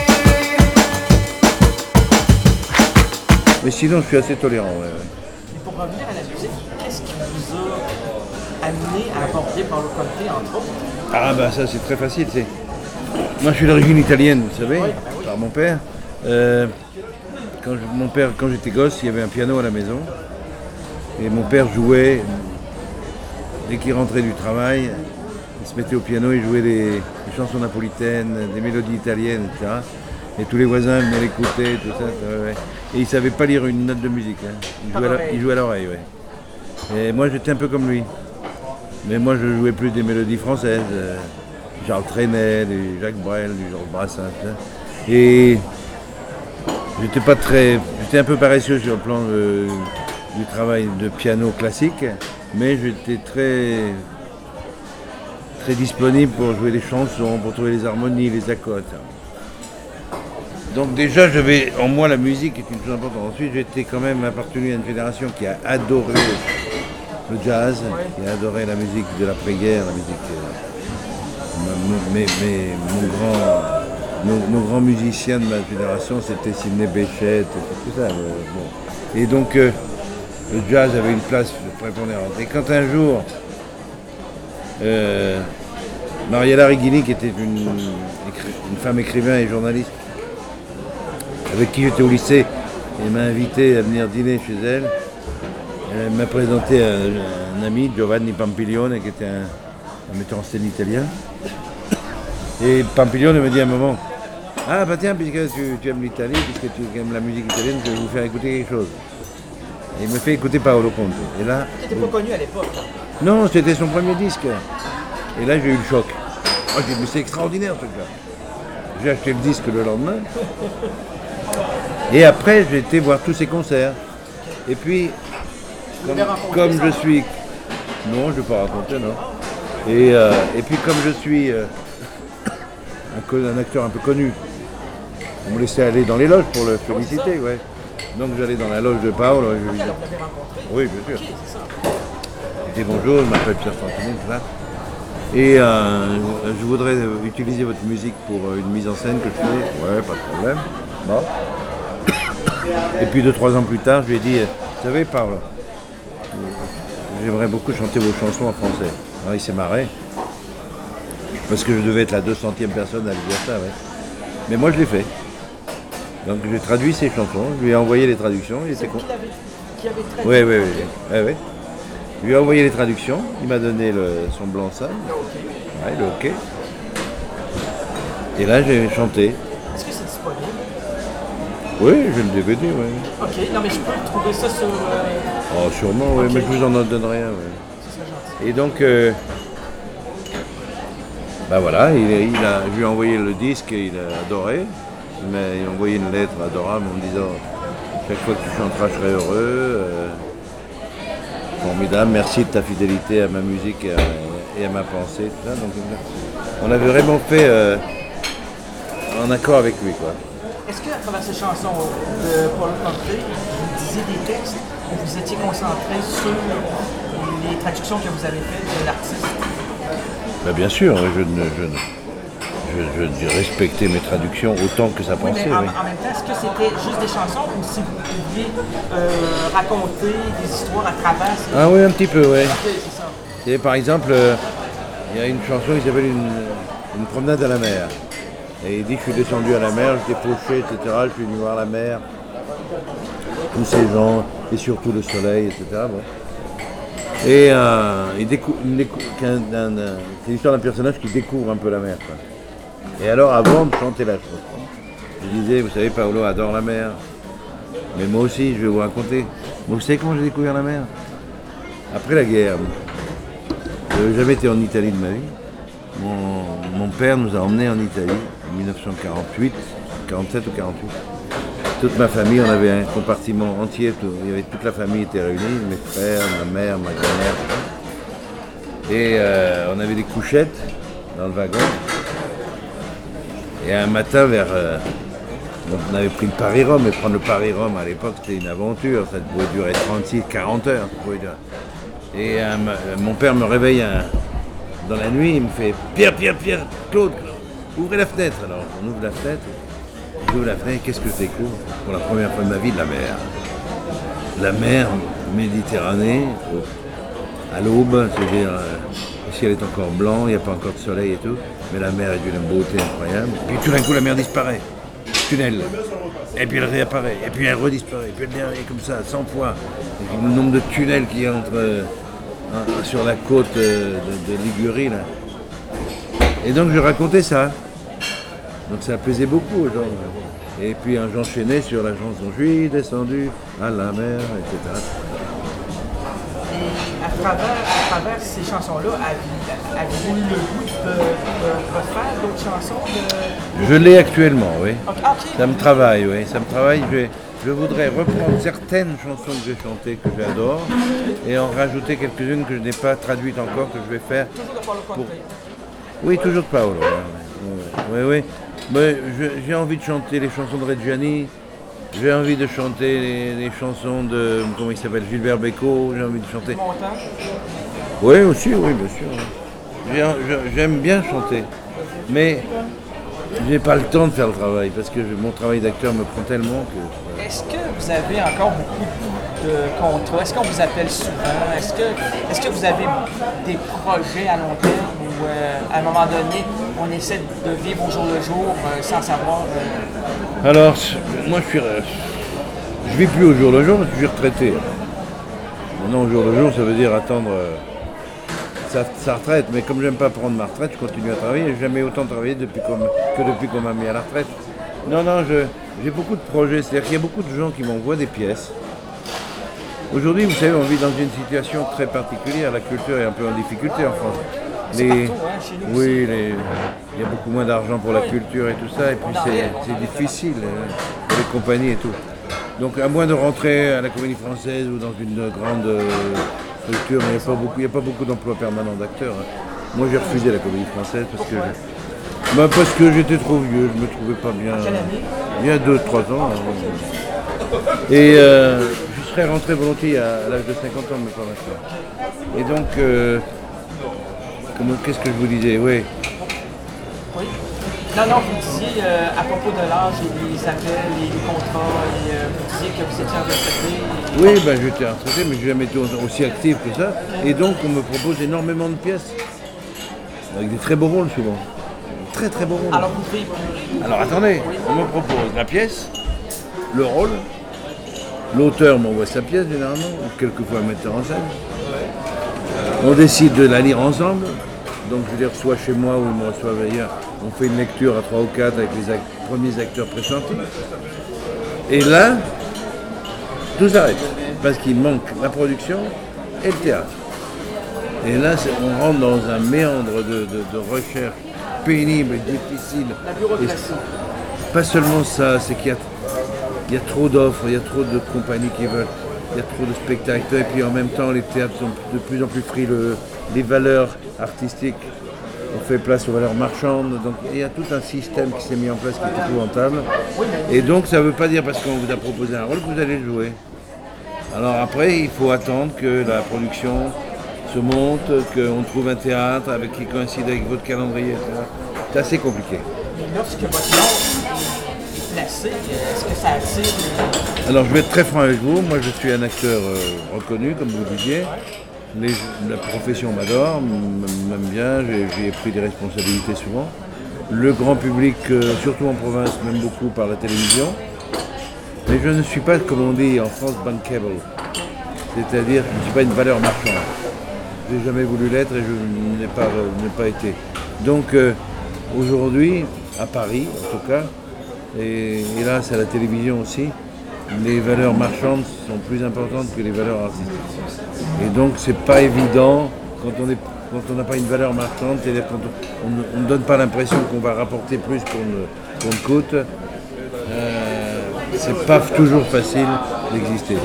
Mais sinon, je suis assez tolérant. Ouais. Et pour revenir à la musique, qu'est-ce qui vous a amené à aborder Paolo Conte, entre autres? Ah bah ça c'est très facile. Moi je suis d'origine italienne, vous savez, par mon père. Mon père, quand j'étais gosse, il y avait un piano à la maison. Et mon père jouait, dès qu'il rentrait du travail, il se mettait au piano et jouait des chansons napolitaines, des mélodies italiennes, etc. Et tous les voisins venaient l'écouter, tout ça. Ouais. Et il ne savait pas lire une note de musique. Hein. Il jouait à l'oreille, ouais. Et moi j'étais un peu comme lui. Mais moi je jouais plus des mélodies françaises. Charles Trenet, du Jacques Brel, du Georges Brassens. Tout ça. Et j'étais un peu paresseux sur le plan du travail de piano classique, mais j'étais très disponible pour jouer des chansons, pour trouver les harmonies, les accords, etc. Donc déjà, en moi la musique est une chose importante. Ensuite, j'étais quand même appartenu à une génération qui a adoré le jazz, qui a adoré la musique de l'après-guerre, la musique. Nos grands musiciens de ma génération, c'était Sidney Bechet, tout ça. Bon. Et donc, le jazz avait une place prépondérante. Et quand un jour, Mariella Righini, qui était une femme écrivain et journaliste, avec qui j'étais au lycée, elle m'a invité à venir dîner chez elle. Elle m'a présenté un ami, Giovanni Pampilione, qui était un metteur en scène italien. Et Pampilione me dit à un moment, ah bah tiens, puisque tu aimes l'Italie, puisque tu aimes la musique italienne, je vais vous faire écouter quelque chose. Et il me fait écouter Paolo Conte. Et là, Tu n'étais pas connu à l'époque. non, c'était son premier disque. Et là, j'ai eu le choc. Moi, j'ai dit, mais c'est extraordinaire, ce truc-là. J'ai acheté le disque le lendemain. Et après, j'ai été voir tous ses concerts. Et puis, comme je suis... Non, je ne vais pas raconter, non. Et puis, comme je suis un acteur un peu connu, on me laissait aller dans les loges pour le féliciter, ouais. Donc, j'allais dans la loge de Paolo. Je lui dis, oui, bien sûr. Je dis bonjour, je m'appelle Pierre Santini, tout ça. Et je voudrais utiliser votre musique pour une mise en scène que je fais. Ouais, pas de problème. Bon. Et puis 2-3 ans plus tard, je lui ai dit, vous savez, Paolo, j'aimerais beaucoup chanter vos chansons en français. Alors il s'est marré. Parce que je devais être la 200e personne à lui dire ça, ouais. Mais moi je l'ai fait. Donc j'ai traduit ses chansons, je lui ai envoyé les traductions, il était content. Qui avait traduit? Oui. Je lui ai envoyé les traductions, il m'a donné son blanc-seing, ouais, le hockey. Et là j'ai chanté. Est-ce que c'est disponible? Oui, j'ai le DVD, oui. Ok, non mais je peux trouver ça sur... Oh, sûrement, oui, Ok. mais je vous en donnerai un, oui. Ce serait gentil. Et donc, bah voilà, je lui ai envoyé le disque, il a adoré. Il m'a envoyé une lettre adorable en me disant chaque fois que tu chanteras, je serai heureux. Formidable, merci de ta fidélité à ma musique et à ma pensée. Tout ça. Donc, on avait vraiment fait en accord avec lui, quoi. Est-ce qu'à travers ces chansons de Paolo Conte, vous disiez des textes ou vous étiez concentré sur les traductions que vous avez faites de l'artiste? Bah, bien sûr, je respectais mes traductions autant que ça Oui, pensait. mais en Oui. même temps, est-ce que c'était juste des chansons ou si vous pouviez raconter des histoires à travers ces... Ah oui, un petit peu, oui. Ok, c'est ça. Et par exemple, il y a une chanson qui s'appelle une promenade à la mer. Et il dit que je suis descendu à la mer, j'étais fauché, etc. Je suis venu voir la mer, tous ces gens, et surtout le soleil, etc. Bon. Et c'est l'histoire d'un personnage qui découvre un peu la mer, quoi. Et alors, avant de chanter la chanson, je disais, vous savez, Paolo adore la mer. Mais moi aussi, je vais vous raconter. Vous savez comment j'ai découvert la mer? Après la guerre. Je n'avais jamais été en Italie de ma vie. Mon père nous a emmenés en Italie en 1948, 47 ou 48. Toute ma famille, on avait un compartiment entier, toute la famille était réunie, mes frères, ma mère, ma grand-mère. Et on avait des couchettes dans le wagon. Et un matin, donc on avait pris le Paris-Rome, et prendre le Paris-Rome à l'époque c'était une aventure, ça pouvait durer 36-40 heures. Ça pouvait durer. Et mon père me réveille dans la nuit, il me fait Pierre, Claude, ouvrez la fenêtre. Alors on ouvre la fenêtre, j'ouvre la fenêtre, qu'est-ce que je découvre? Pour la première fois de ma vie, la mer. La mer Méditerranée, à l'aube, c'est-à-dire le ciel est encore blanc, il n'y a pas encore de soleil et tout, mais la mer est d'une beauté incroyable. Puis tout d'un coup la mer disparaît, tunnel, et puis elle réapparaît, et puis elle redisparaît, et puis elle est comme ça, 100 fois. Et le nombre de tunnels qui entrent sur la côte de Ligurie, là. Et donc je racontais ça. Donc ça plaisait beaucoup aux gens. Et puis j'enchaînais sur la chanson « Je suis descendu à la mer », etc. Et à travers ces chansons-là, avez-vous eu le goût de refaire d'autres chansons? Je l'ai actuellement, oui. Ok. Ça me travaille, oui. Ça me travaille. Je voudrais reprendre certaines chansons que j'ai chantées, que j'adore, et en rajouter quelques-unes que je n'ai pas traduites encore, que je vais faire. Toujours de Paolo Conte. Oui, toujours de Paolo. Oui. Mais j'ai envie de chanter les chansons de Reggiani, j'ai envie de chanter les chansons de, comment il s'appelle, Gilbert Bécaud, j'ai envie de chanter. Montant. Oui, aussi, oui, bien sûr. J'aime bien chanter, mais j'ai pas le temps de faire le travail, parce que mon travail d'acteur me prend tellement que... Est-ce que vous avez encore beaucoup de contrats? Est-ce qu'on vous appelle souvent? Est-ce que vous avez des projets à long terme où, à un moment donné, on essaie de vivre au jour le jour sans savoir... Alors, moi je vis plus au jour le jour parce que je suis retraité. Maintenant au jour le jour, ça veut dire attendre sa retraite. Mais comme j'aime pas prendre ma retraite, je continue à travailler. J'ai jamais autant travaillé que depuis qu'on m'a mis à la retraite. Non, j'ai beaucoup de projets. C'est-à-dire qu'il y a beaucoup de gens qui m'envoient des pièces Aujourd'hui, vous savez, on vit dans une situation très particulière. La culture est un peu en difficulté en France. C'est partout, hein, chez nous aussi. Oui, il y a beaucoup moins d'argent pour la culture et tout ça, et puis c'est difficile pour les compagnies et tout. Donc à moins de rentrer à la Comédie Française ou dans une grande structure, mais il n'y a pas beaucoup d'emplois permanents d'acteurs. Hein. Moi j'ai refusé la Comédie Française parce que j'étais trop vieux, je ne me trouvais pas bien. Quelle année? Il y a 2-3 ans. Et je serais rentré volontiers à l'âge de 50 ans, mais pas maintenant. Et donc, qu'est-ce que je vous disais? Oui. Oui. Non, vous disiez à propos de l'âge, les appels, les contrats, vous disiez que vous étiez retraité. Oui, j'étais retraité, mais je n'ai jamais été aussi actif que ça. Et donc, on me propose énormément de pièces, avec des très beaux rôles souvent. Très très beaux rôles. Alors, vous pouvez... Alors attendez, on me propose la pièce, le rôle, l'auteur m'envoie sa pièce généralement, ou quelquefois un metteur en scène. On décide de la lire ensemble, donc je les reçois chez moi ou ils me reçoivent ailleurs. On fait une lecture à 3 ou 4 avec les premiers acteurs pressentis. Et là, tout s'arrête, parce qu'il manque la production et le théâtre. Et là, on rentre dans un méandre de recherche pénible et difficile. La bureaucratie. Pas seulement ça, c'est qu'il y a trop d'offres, il y a trop de compagnies qui veulent, il y a trop de spectacles, et puis en même temps les théâtres sont de plus en plus frileux, les valeurs artistiques ont fait place aux valeurs marchandes, donc il y a tout un système qui s'est mis en place qui est épouvantable. Et donc ça ne veut pas dire parce qu'on vous a proposé un rôle que vous allez le jouer. Alors après, il faut attendre que la production se monte, qu'on trouve un théâtre avec qui coïncide avec votre calendrier, etc. C'est assez compliqué. Mais lorsque votre nom est placé, est-ce que ça attire? Alors je vais être très franc avec vous, moi je suis un acteur reconnu, comme vous le disiez. La profession m'adore, m'aime bien, j'ai pris des responsabilités souvent. Le grand public, surtout en province, m'aime beaucoup par la télévision. Mais je ne suis pas, comme on dit en France, bankable. C'est-à-dire que je ne suis pas une valeur marchande. Je n'ai jamais voulu l'être et je n'ai pas été. Donc aujourd'hui, à Paris en tout cas, et hélas à la télévision aussi, les valeurs marchandes sont plus importantes que les valeurs artistiques. Et donc c'est pas évident quand on n'a pas une valeur marchande, c'est-à-dire quand on ne donne pas l'impression qu'on va rapporter plus qu'on ne coûte, c'est pas toujours facile d'exister.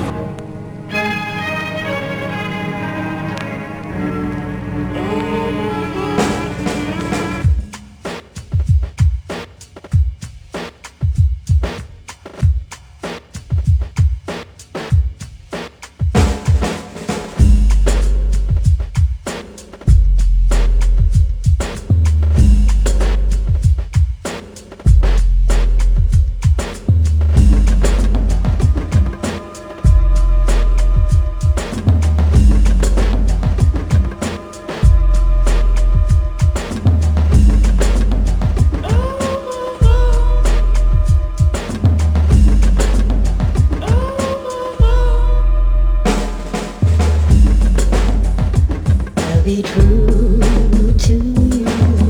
be true to you.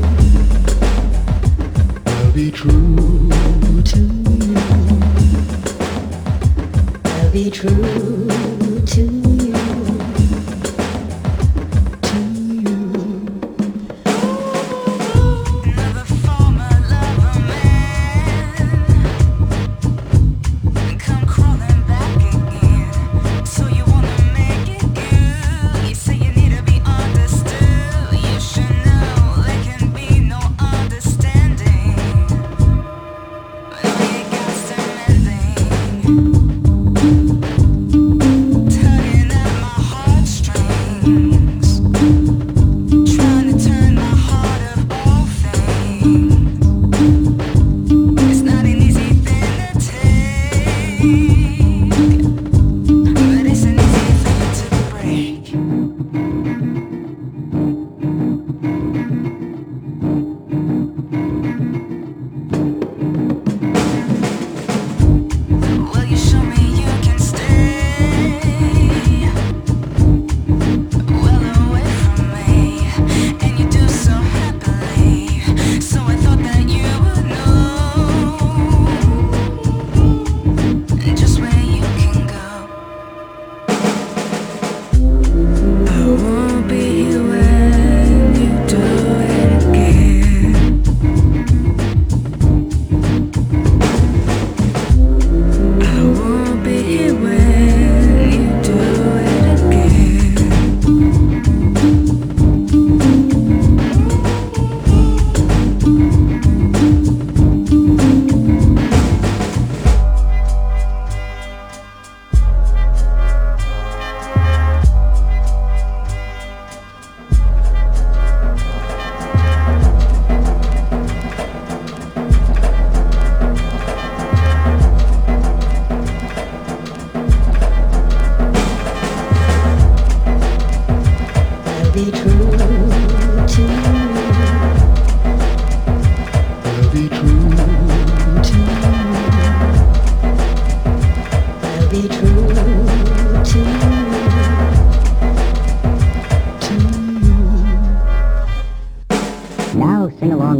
I'll be true to you. I'll be true to you. To you. Never former lover man, come crawling back again. So you wanna make it good? You say you need to be understood.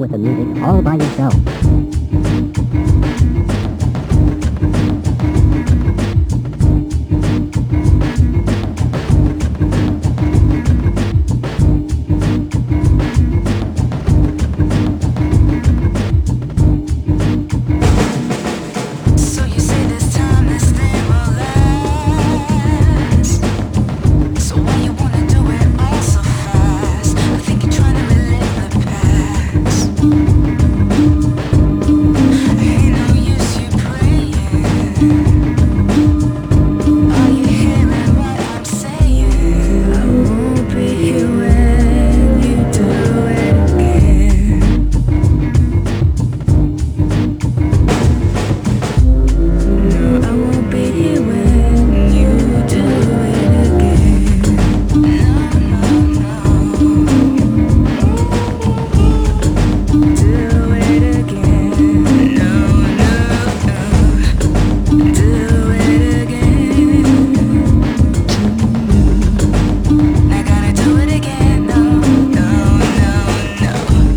with the music all by yourself. So you say this time this thing will last. So why you wanna do it all so fast? I think you're trying to relive the past. Ain't no use you praying. Are you hearing what I'm saying? I won't be here when you do it again. No, I won't be here when you do it again. No, no, no. Do it again. No, no, no. Do it again. I gotta do it again. No, no, no, no.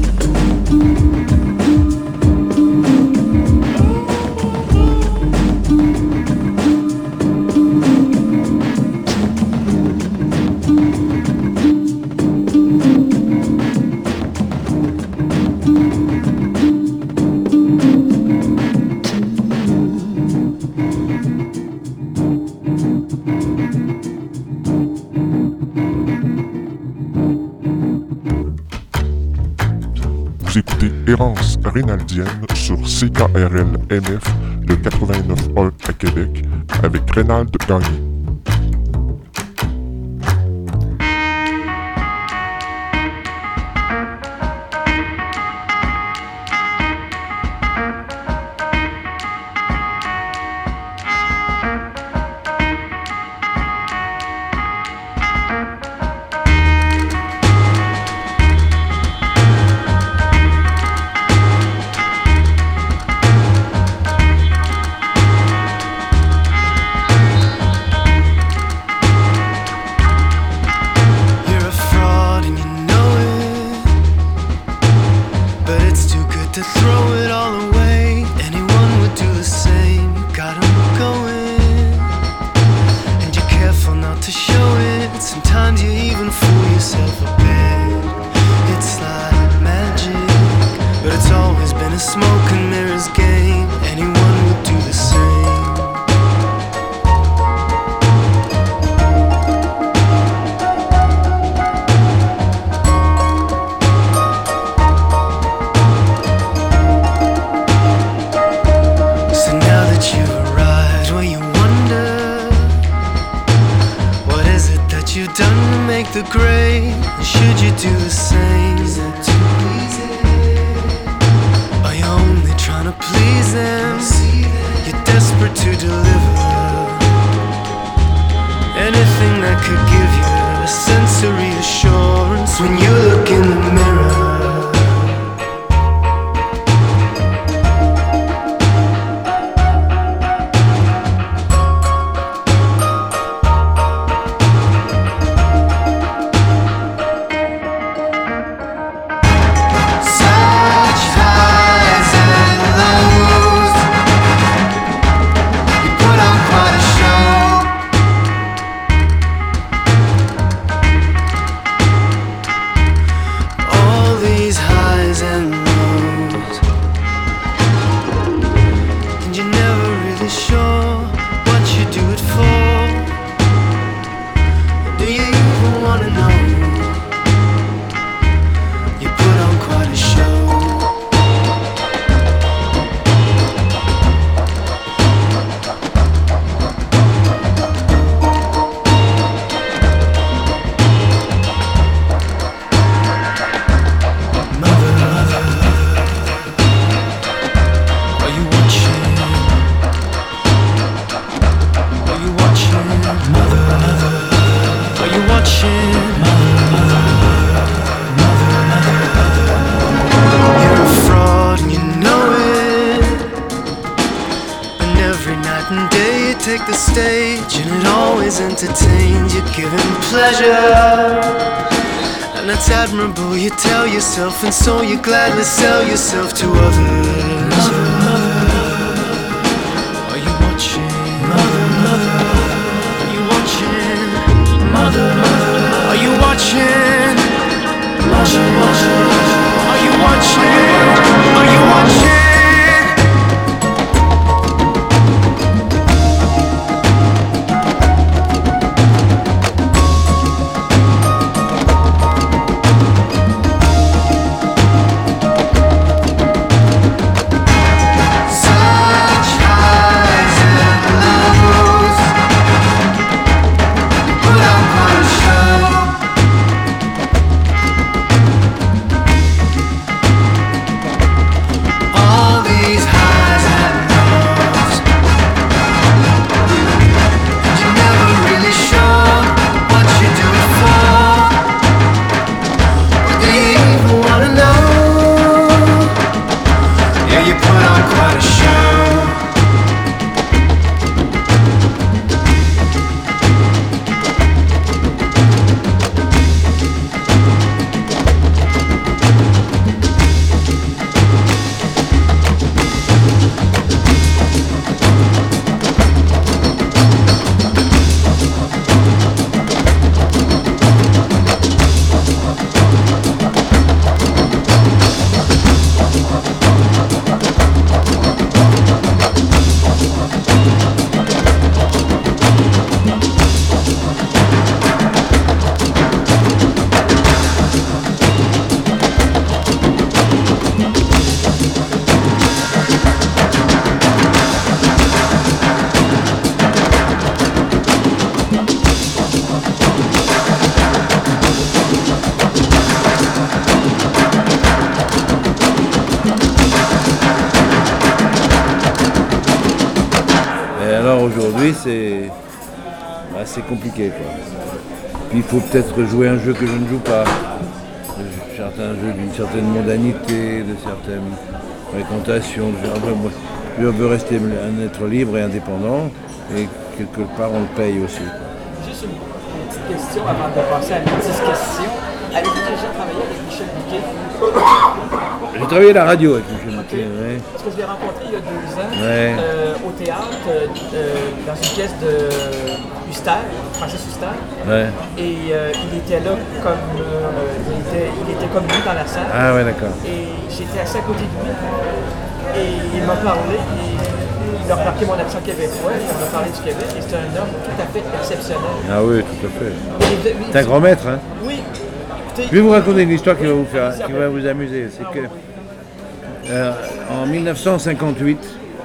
Vous écoutez Errance Rénaldienne sur CKRL MF, le 89.1 à Québec, avec Rénald Gagné. You're a fraud and you know it, but it's too good to throw it all away. Anyone would do the same. You got 'em going, and you're careful not to show it. Sometimes you even fool yourself a bit. It's like magic, but it's always been a smoke and mirrors game. Anyone would do the same. So now that you've arrived, well, you wonder, what is it that you've done to make the grade? And should you do the same? Is that too easy? Are you only trying to please them? You're desperate to deliver anything that could give you a sense of reassurance when you look in the mirror. Such highs and lows, you put on quite a show. All these highs and lows, and you're never really sure what you do it for. Do you even wanna know? You put on quite a show. Mother, are you watching? Are you watching? Mother, are you watching? You're a fraud and you know it. And every night and day you take the stage, and it always entertains you, giving pleasure. And that's admirable, you tell yourself, and so you gladly sell yourself to others. Are you watching? Are you watching? Are you watching? Are you watching? Are you watching? C'est compliqué quoi. Puis il faut peut-être jouer un jeu que je ne joue pas. Certains jeux d'une certaine mondanité, de certaines fréquentations. Je veux rester un être libre et indépendant et quelque part on le paye aussi. Juste une petite question avant de passer à une petite question. Avez-vous déjà travaillé avec Michel Bouquet? J'ai travaillé à la radio avec Michel Bouquet, ouais. Parce que je l'ai rencontré il y a 2 ans ouais. Au théâtre, dans une pièce de Huster, Francis Huster. Ouais. Et il était là comme il était comme lui dans la salle. Ah ouais, d'accord. Et j'étais assis à côté de lui. Et il m'a parlé. Il a remarqué mon accent québécois. Il m'a parlé du Québec. Et c'est un homme tout à fait exceptionnel. Ah oui, tout à fait. C'est un grand maître, hein? Oui. Je vais vous raconter une histoire qui va vous amuser. C'est que en 1958,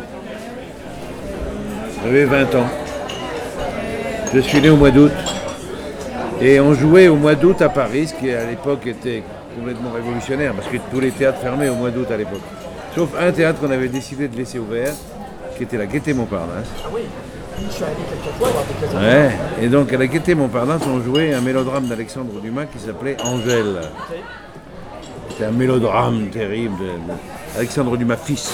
j'avais 20 ans. Je suis né au mois d'août. Et on jouait au mois d'août à Paris, ce qui à l'époque était complètement révolutionnaire, parce que tous les théâtres fermaient au mois d'août à l'époque. Sauf un théâtre qu'on avait décidé de laisser ouvert, qui était la Gaîté Montparnasse. Ah oui. Je suis allé quelquefois voir des plaisants. Ouais, et donc à la Gaîté Montparnasse, on jouait un mélodrame d'Alexandre Dumas qui s'appelait Angèle. Okay. C'était un mélodrame terrible d'Alexandre Dumas fils.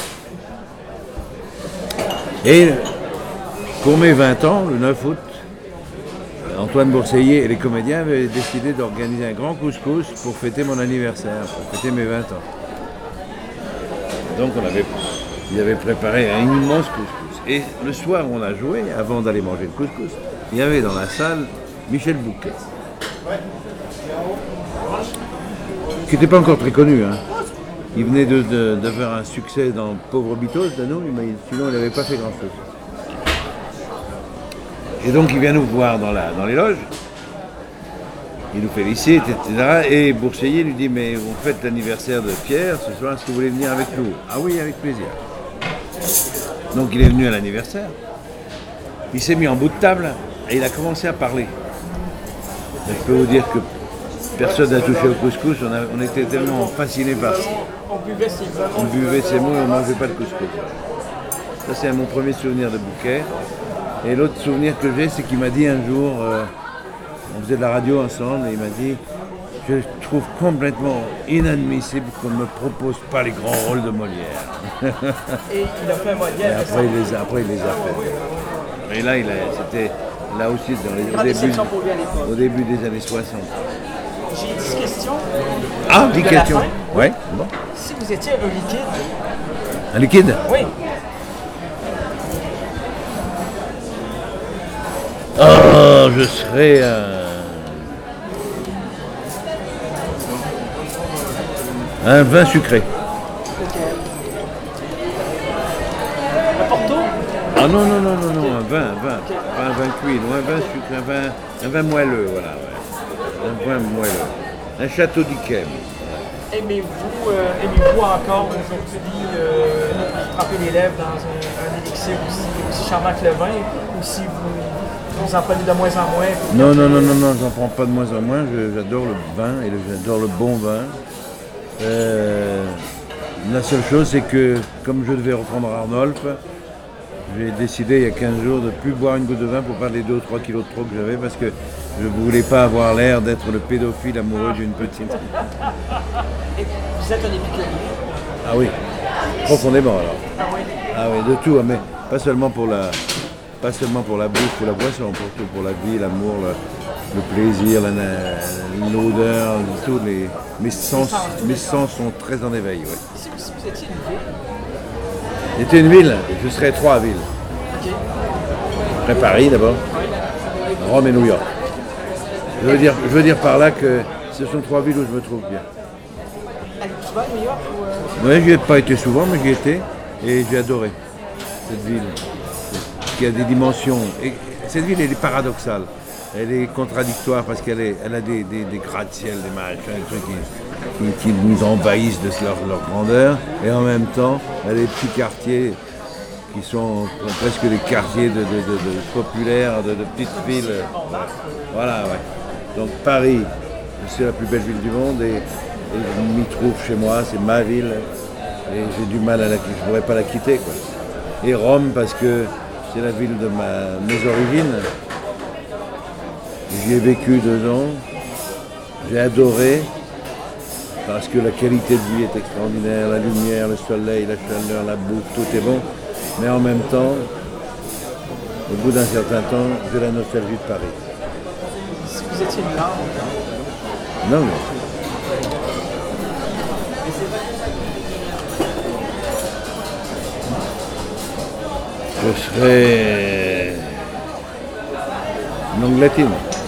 Et pour mes 20 ans, le 9 août, Antoine Bourseillet et les comédiens avaient décidé d'organiser un grand couscous pour fêter mon anniversaire, pour fêter mes 20 ans. Donc ils avaient préparé un immense couscous. Et le soir où on a joué, avant d'aller manger le couscous, il y avait dans la salle Michel Bouquet, qui n'était pas encore très connu. Hein. Il venait de faire un succès dans Pauvre Bitos de nous, mais sinon il n'avait pas fait grand-chose. Et donc il vient nous voir dans les loges, il nous félicite, etc. Et Bourseillet lui dit « Mais vous faites l'anniversaire de Pierre, ce soir, est-ce que vous voulez venir avec nous ?»« Ah oui, avec plaisir. » Donc il est venu à l'anniversaire, il s'est mis en bout de table et il a commencé à parler. Mais je peux vous dire que personne n'a touché au couscous, on était tellement fascinés par ça. On buvait ses mots et on ne mangeait pas de couscous. Ça c'est mon premier souvenir de Bouquet. Et l'autre souvenir que j'ai, c'est qu'il m'a dit un jour, on faisait de la radio ensemble, et il m'a dit « Je trouve complètement inadmissible qu'on ne me propose pas les grands rôles de Molière. » Et il a fait Molière. Et après, il les a fait. Et là, c'était là aussi au début des années 60. J'ai 10 questions. Ah, de 10 la questions. fin. Oui, bon. Si vous étiez un liquide, Un liquide? oui, Oh, je serais un vin sucré. un Porto, Ah non, non, non, non, non, un vin. Pas un vin cuit, non, un vin sucré, un vin moelleux, voilà. Ouais. Un vin moelleux. Un château d'Yquem. aimez-vous encore aujourd'hui tremper les lèvres dans un élixir aussi charmant que le vin, ou si vous en prenez de moins en moins? Non, non, non, non, non, j'en prends pas de moins en moins. J'adore le vin et j'adore le bon vin. La seule chose, c'est que comme je devais reprendre Arnolf, j'ai décidé il y a 15 jours de ne plus boire une goutte de vin pour pas les 2 ou 3 kilos de trop que j'avais parce que je ne voulais pas avoir l'air d'être le pédophile amoureux d'une petite. Et vous êtes un épicurien? Ah oui, profondément alors. Ah oui? Ah oui, de tout, mais pas seulement pour la bouffe ou la boisson, pour tout, pour la vie, l'amour, le plaisir, l'odeur, tous mes sens sont très en éveil. Ouais. Si vous étiez une ville, C'était une ville, je serais 3 villes. ok, Après Paris d'abord, Rome et New York. Je veux dire par là que ce sont 3 villes où je me trouve bien. allez-vous souvent à New York ou Oui, j'y ai pas été souvent, mais j'y étais et j'ai adoré cette ville qui a des dimensions. Et cette ville, elle est paradoxale. Elle est contradictoire parce qu'elle a des gratte-ciel, des machins, des trucs qui nous envahissent de leur grandeur. Et en même temps, elle a des petits quartiers qui sont presque des quartiers de populaires, de petites villes. Voilà, ouais. Donc Paris, c'est la plus belle ville du monde et je m'y trouve chez moi, c'est ma ville. Et j'ai du mal je ne pourrais pas la quitter, quoi. Et Rome parce que c'est la ville de mes origines. J'y ai vécu 2 ans, j'ai adoré parce que la qualité de vie est extraordinaire, la lumière, le soleil, la chaleur, la bouffe, tout est bon. Mais en même temps, au bout d'un certain temps, j'ai la nostalgie de Paris. si vous étiez une langue? Non, non. Je serais langue latine.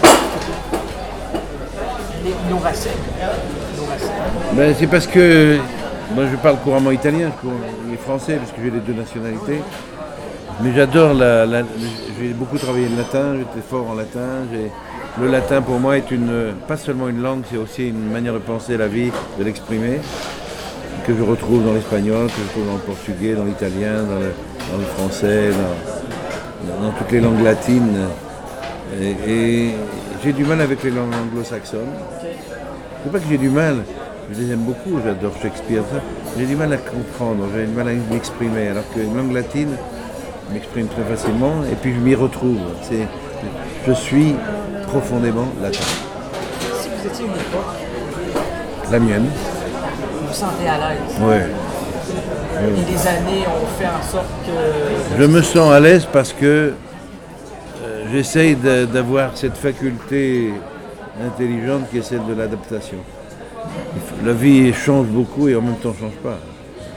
Nos racines. Ben, c'est parce que moi je parle couramment italien, et français, parce que j'ai les 2 nationalités. Mais j'adore j'ai beaucoup travaillé le latin, j'étais fort en latin. Le latin pour moi est pas seulement une langue, c'est aussi une manière de penser la vie, de l'exprimer, que je retrouve dans l'espagnol, que je trouve dans le portugais, dans l'italien, dans le français, dans toutes les langues latines. Et j'ai du mal avec les langues anglo-saxonnes. C'est pas que j'ai du mal, je les aime beaucoup, j'adore Shakespeare, ça. J'ai du mal à comprendre, j'ai du mal à m'exprimer, alors qu'une langue latine m'exprime très facilement et puis je m'y retrouve. Je suis profondément latin. Si vous étiez une époque, La mienne. vous vous sentez à l'aise. Ouais. Et les années ont fait en sorte que... Je me sens à l'aise parce que j'essaye d'avoir cette faculté intelligente qui est celle de l'adaptation. La vie change beaucoup et en même temps ne change pas.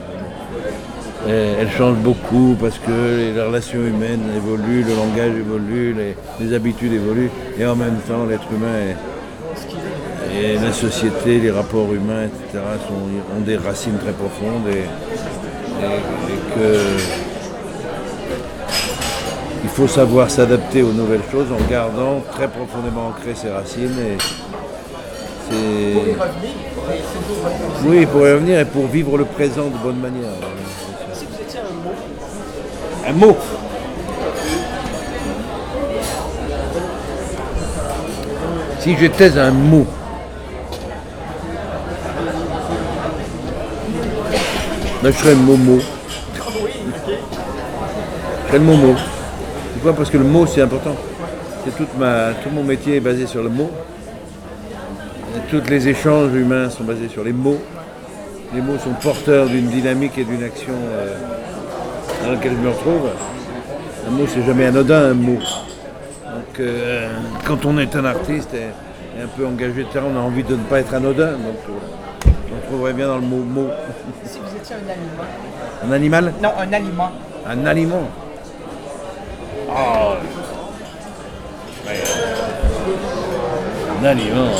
Elle change beaucoup parce que les relations humaines évoluent, le langage évolue, les habitudes évoluent et en même temps l'être humain et la société, les rapports humains, etc. ont des racines très profondes et que il faut savoir s'adapter aux nouvelles choses en gardant très profondément ancrées ses racines. Pour y revenir, Oui, pour y revenir et pour vivre le présent de bonne manière. si vous étiez un mot, Un mot. Si j'étais un mot, ben, je serais Momo. Je serais le Momo. Pourquoi? Parce que le mot c'est important. Tout mon métier est basé sur le mot. Et tous les échanges humains sont basés sur les mots. Les mots sont porteurs d'une dynamique et d'une action dans laquelle je me retrouve. Un mot, c'est jamais anodin, un mot. Donc, quand on est un artiste, un peu engagé de terrain, on a envie de ne pas être anodin, donc on trouverait bien dans le mot. Si vous étiez un aliment. Un animal? Non, un aliment. Un aliment. Oh. Ouais. Un aliment.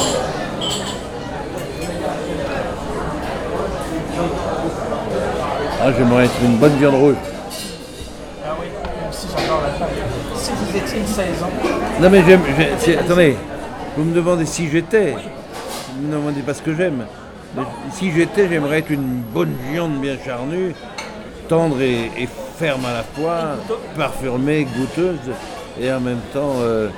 Ah, j'aimerais être une bonne viande rouge. Ah oui, moi aussi j'adore la femme. Si vous étiez une saison. Non mais attendez, vous me demandez si j'étais. Vous me demandez pas ce que j'aime. Mais si j'étais, j'aimerais être une bonne viande bien charnue, tendre et ferme à la fois, parfumée, goûteuse, et en même temps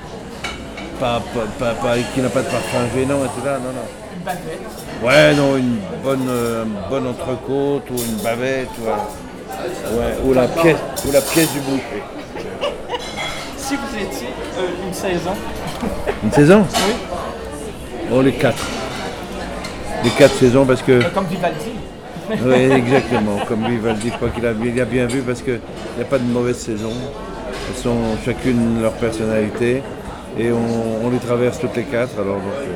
qui n'a pas de parfum gênant et tout là, non. Une bavette. Ouais, non, une bonne entrecôte ou une bavette, ouais, ou la pièce du boucher. Si vous étiez une saison. Une saison? Oui. Oh, les 4. Les 4 saisons parce que... Comme Vivaldi. Oui, exactement, comme Vivaldi, je crois qu'il a bien vu parce qu'il n'y a pas de mauvaise saison. Elles sont chacune leur personnalité et on les traverse toutes les 4. Alors,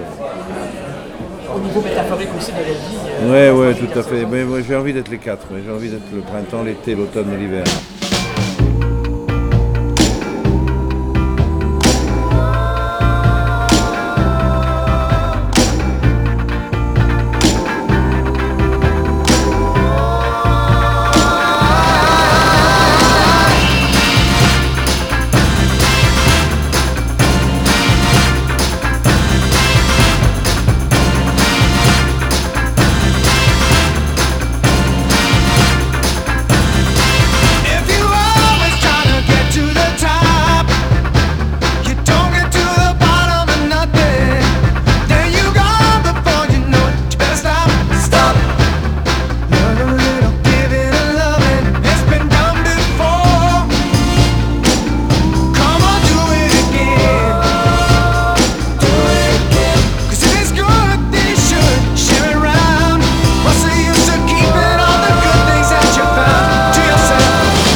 Au niveau métaphorique aussi de la vie. Ouais, tout à fait. Mais moi, j'ai envie d'être les 4. J'ai envie d'être le printemps, l'été, l'automne et l'hiver. If you always trying to get to the top, you don't get to the bottom of nothing. Then you go before you know it. You better stop. Learn a little giving and loving. It's been done before. Come on, do it again. 'Cause if it's good, then you should share it around. What's the use of keeping all the good things that you found to yourself?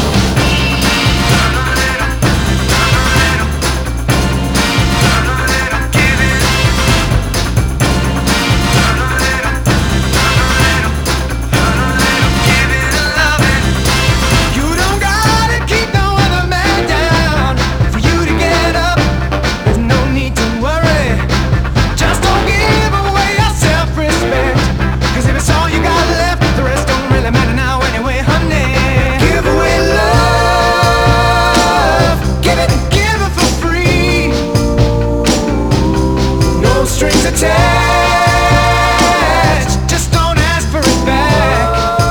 You don't gotta keep no other man down for you to get up. There's no need to worry. Just don't give away your self-respect. 'Cause if it's all you got left, the rest don't really matter now anyway, honey. Give away love. Give it for free. No strings attached. Just don't ask for it back.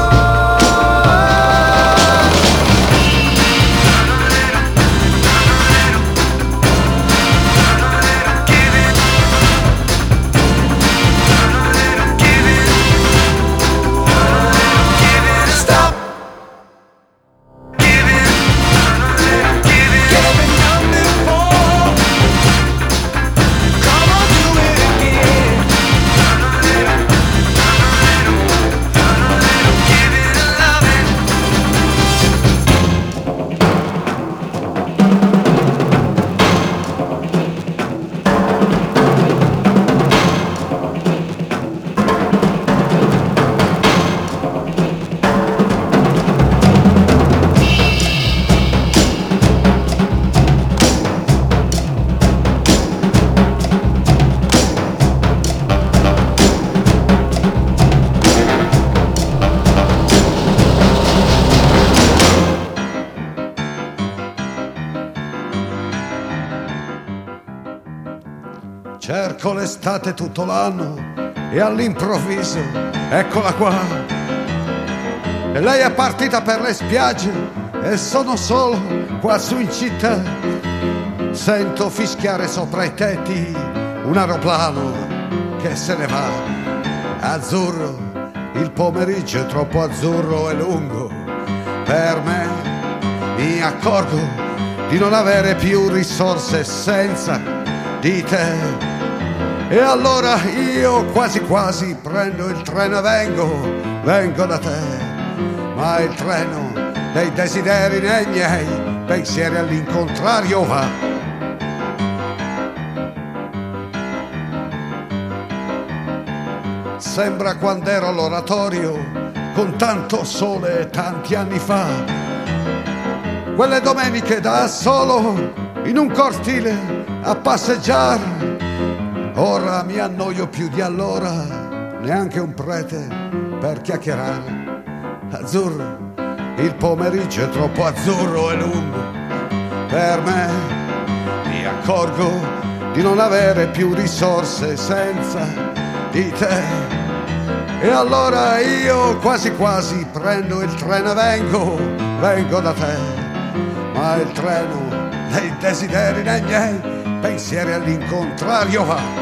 Stop. Get been done before. Come on, do it again. Cerco l'estate tutto l'anno e all'improvviso eccola qua. E lei è partita per le spiagge e sono solo qua su in città. Sento fischiare sopra i tetti un aeroplano che se ne va. Azzurro, il pomeriggio è troppo azzurro e lungo per me. Mi accorgo di non avere più risorse senza di te. E allora io quasi quasi prendo il treno e vengo da te. Ma il treno dei desideri nei miei pensieri all'incontrario va. sembra quando ero all'oratorio con tanto sole e tanti anni fa. Quelle domeniche da solo in un cortile a passeggiare. Ora mi annoio più di allora, neanche un prete per chiacchierare. Azzurro, il pomeriggio è troppo azzurro e lungo per me. Mi accorgo di non avere più risorse senza di te. E allora io quasi quasi prendo il treno e vengo da te. Ma il treno dei desideri, dei miei pensieri all'incontrario va.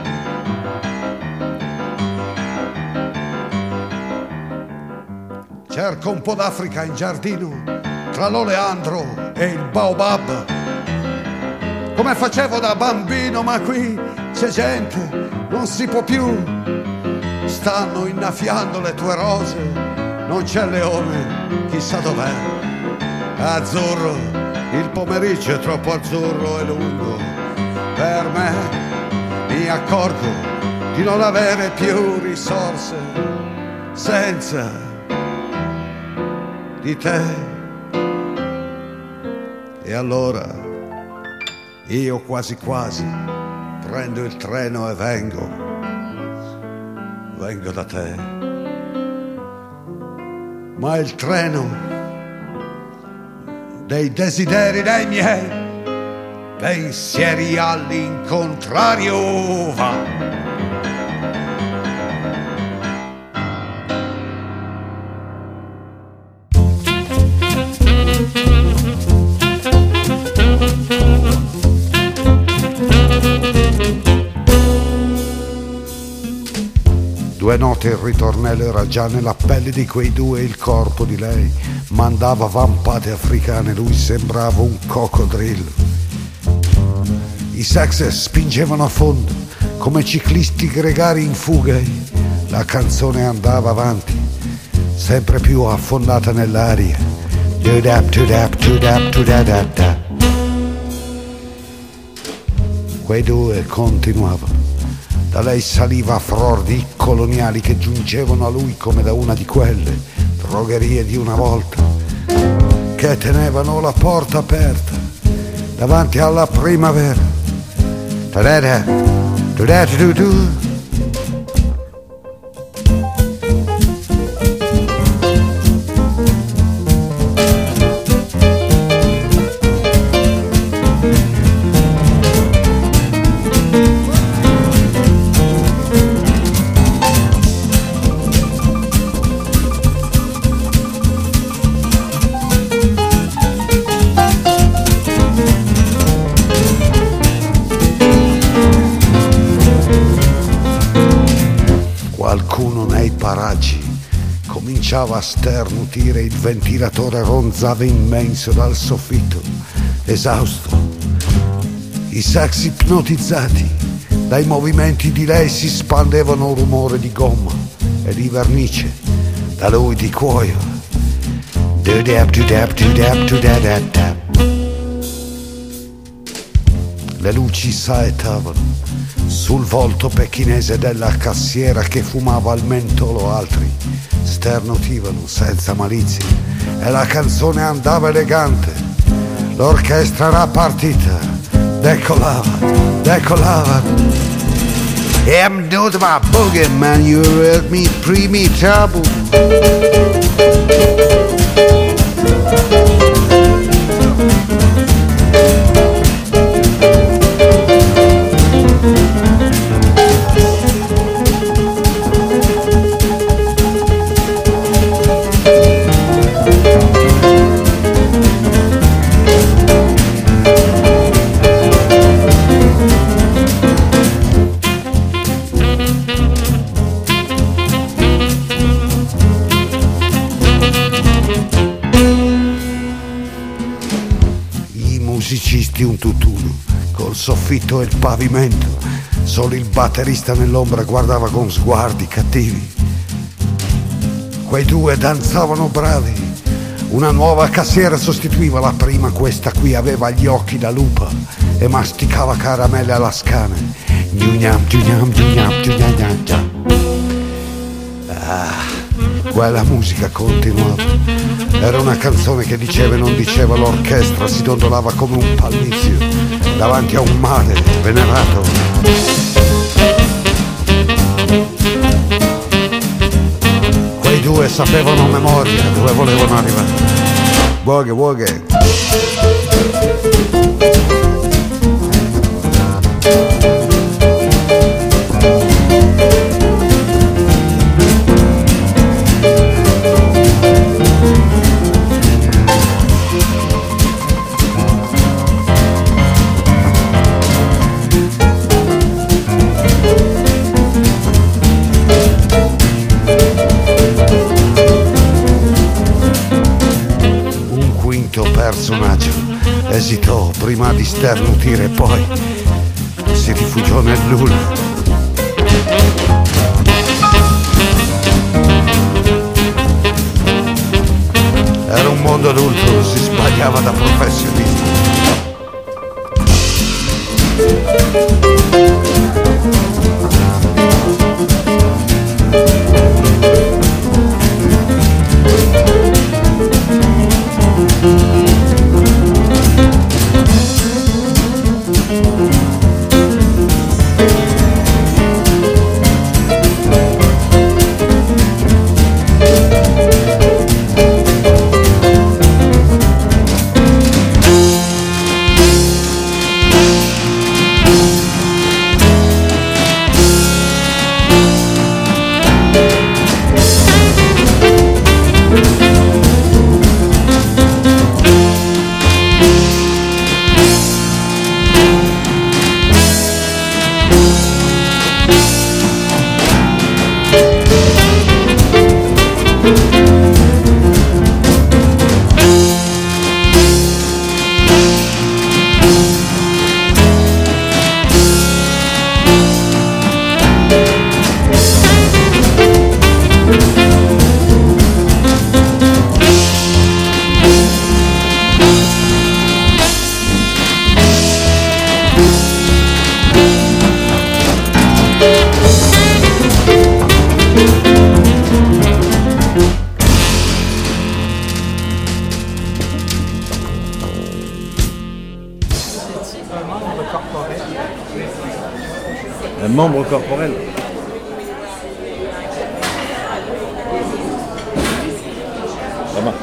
Cerco un po' d'Africa in giardino, tra l'oleandro e il baobab. Come facevo da bambino, ma qui c'è gente, non si può più. Stanno innaffiando le tue rose, non c'è il leone, chissà dov'è. Azzurro, il pomeriggio è troppo azzurro e lungo per me. Mi accorgo di non avere più risorse senza di te. E allora io quasi quasi prendo il treno e vengo da te. Ma il treno dei desideri, dei miei pensieri all'incontrario va. Due note il ritornello era già nella pelle di quei due, il corpo di lei mandava vampate africane, lui sembrava un coccodrillo. I sax spingevano a fondo come ciclisti gregari in fuga, la canzone andava avanti, sempre più affondata nell'aria. Quei due continuavano. Da lei saliva fror di coloniali che giungevano a lui come da una di quelle drogherie di una volta, che tenevano la porta aperta davanti alla primavera. Qualcuno nei paraggi cominciava a sternutire, il ventilatore ronzava immenso dal soffitto, esausto. I sax ipnotizzati dai movimenti di lei si spandevano un rumore di gomma e di vernice, da lui di cuoio. Le luci saettavano sul volto pechinese della cassiera che fumava al mentolo, altri sternutivano senza malizia e la canzone andava elegante. L'orchestra era partita, decolava. I'm not my boogie man, you heard me primi-trouble. Musicisti un tutt'uno, col soffitto e il pavimento, solo il batterista nell'ombra guardava con sguardi cattivi. Quei due danzavano bravi, una nuova cassiera sostituiva la prima, questa qui aveva gli occhi da lupa e masticava caramelle alla scane. Quella musica continuava. Era una canzone che diceva e non diceva, l'orchestra si dondolava come un pallizio davanti a un mare venerato. Quei due sapevano a memoria dove volevano arrivare. Woghe, woghe. Personaggio esitò prima di sternutire e poi si rifugiò nel nulla. Era un mondo adulto, si sbagliava da professionisti. Un membre corporel. La main.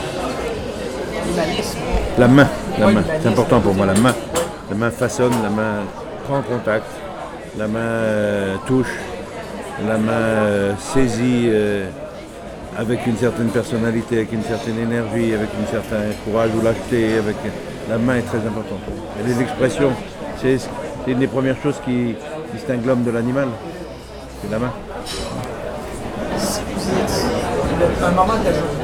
La main, c'est important pour moi, la main. La main façonne, la main prend contact, la main touche, la main saisit avec une certaine personnalité, avec une certaine énergie, avec un certain courage ou lâcheté. La main est très importante. Et les expressions, c'est une des premières choses qui distingue l'homme de l'animal, c'est la main. Si vous êtes un moment de la journée.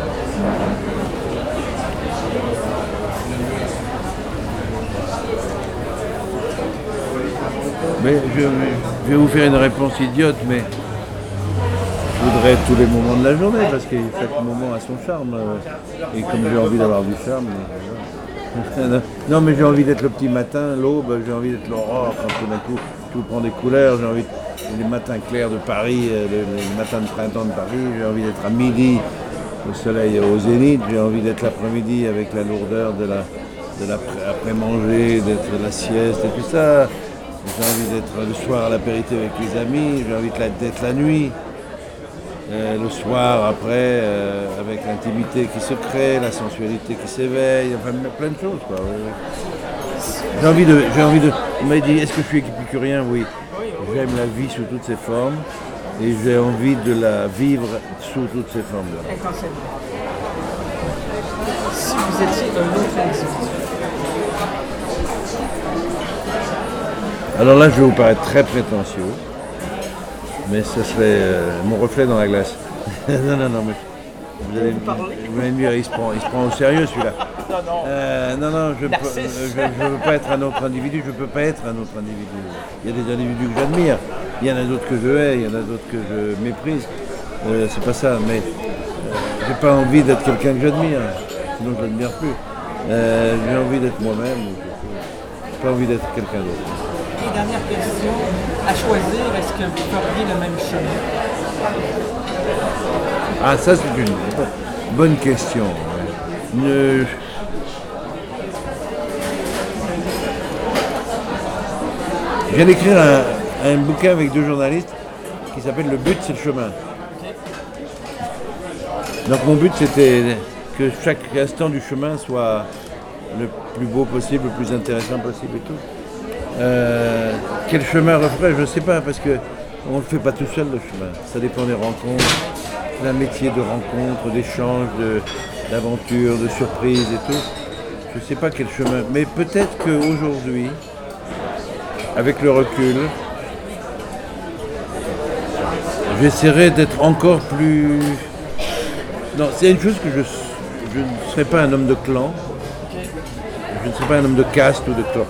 Mais je vais vous faire une réponse idiote, mais je voudrais tous les moments de la journée, parce que chaque moment a son charme. Et comme j'ai envie d'avoir du charme, non mais j'ai envie d'être le petit matin, l'aube, j'ai envie d'être l'aurore, quand tout d'un coup tout prend des couleurs, j'ai envie les matins clairs de Paris, les matins de printemps de Paris, j'ai envie d'être à midi, le soleil au zénith, j'ai envie d'être l'après-midi avec la lourdeur de l'après-manger, d'être la sieste et tout ça. J'ai envie d'être le soir à l'apéritif avec les amis, j'ai envie d'être la nuit. Le soir après, avec l'intimité qui se crée, la sensualité qui s'éveille, enfin plein de choses quoi. J'ai envie de. On m'a dit, est-ce que je suis épicurien? Oui. J'aime la vie sous toutes ses formes et j'ai envie de la vivre sous toutes ses formes-là. Si vous étiez un autre individu. Alors là, je vais vous paraître très prétentieux, mais ce serait mon reflet dans la glace. non, mais vous allez me dire, il se prend au sérieux celui-là. Non, je ne veux pas être un autre individu, je ne peux pas être un autre individu. Il y a des individus que j'admire, il y en a d'autres que je hais, il y en a d'autres que je méprise. C'est pas ça, mais j'ai pas envie d'être quelqu'un que j'admire, sinon je ne l'admire plus. J'ai envie d'être moi-même, j'ai pas envie d'être quelqu'un d'autre. Et dernière question, à choisir, est-ce que vous feriez le même chemin? Ah, ça, c'est une bonne question. Ne- Je viens d'écrire un bouquin avec 2 journalistes qui s'appelle « Le but, c'est le chemin ». Donc mon but, c'était que chaque instant du chemin soit le plus beau possible, le plus intéressant possible et tout. Quel chemin referait, je ne sais pas, parce qu'on ne le fait pas tout seul, le chemin. Ça dépend des rencontres, d'un métier de rencontre, d'échange, d'aventure, de surprise et tout. Je ne sais pas quel chemin, mais peut-être qu'aujourd'hui, avec le recul, j'essaierai d'être encore plus... Non, c'est une chose que je ne serai pas un homme de clan, je ne serai pas un homme de caste ou de clan.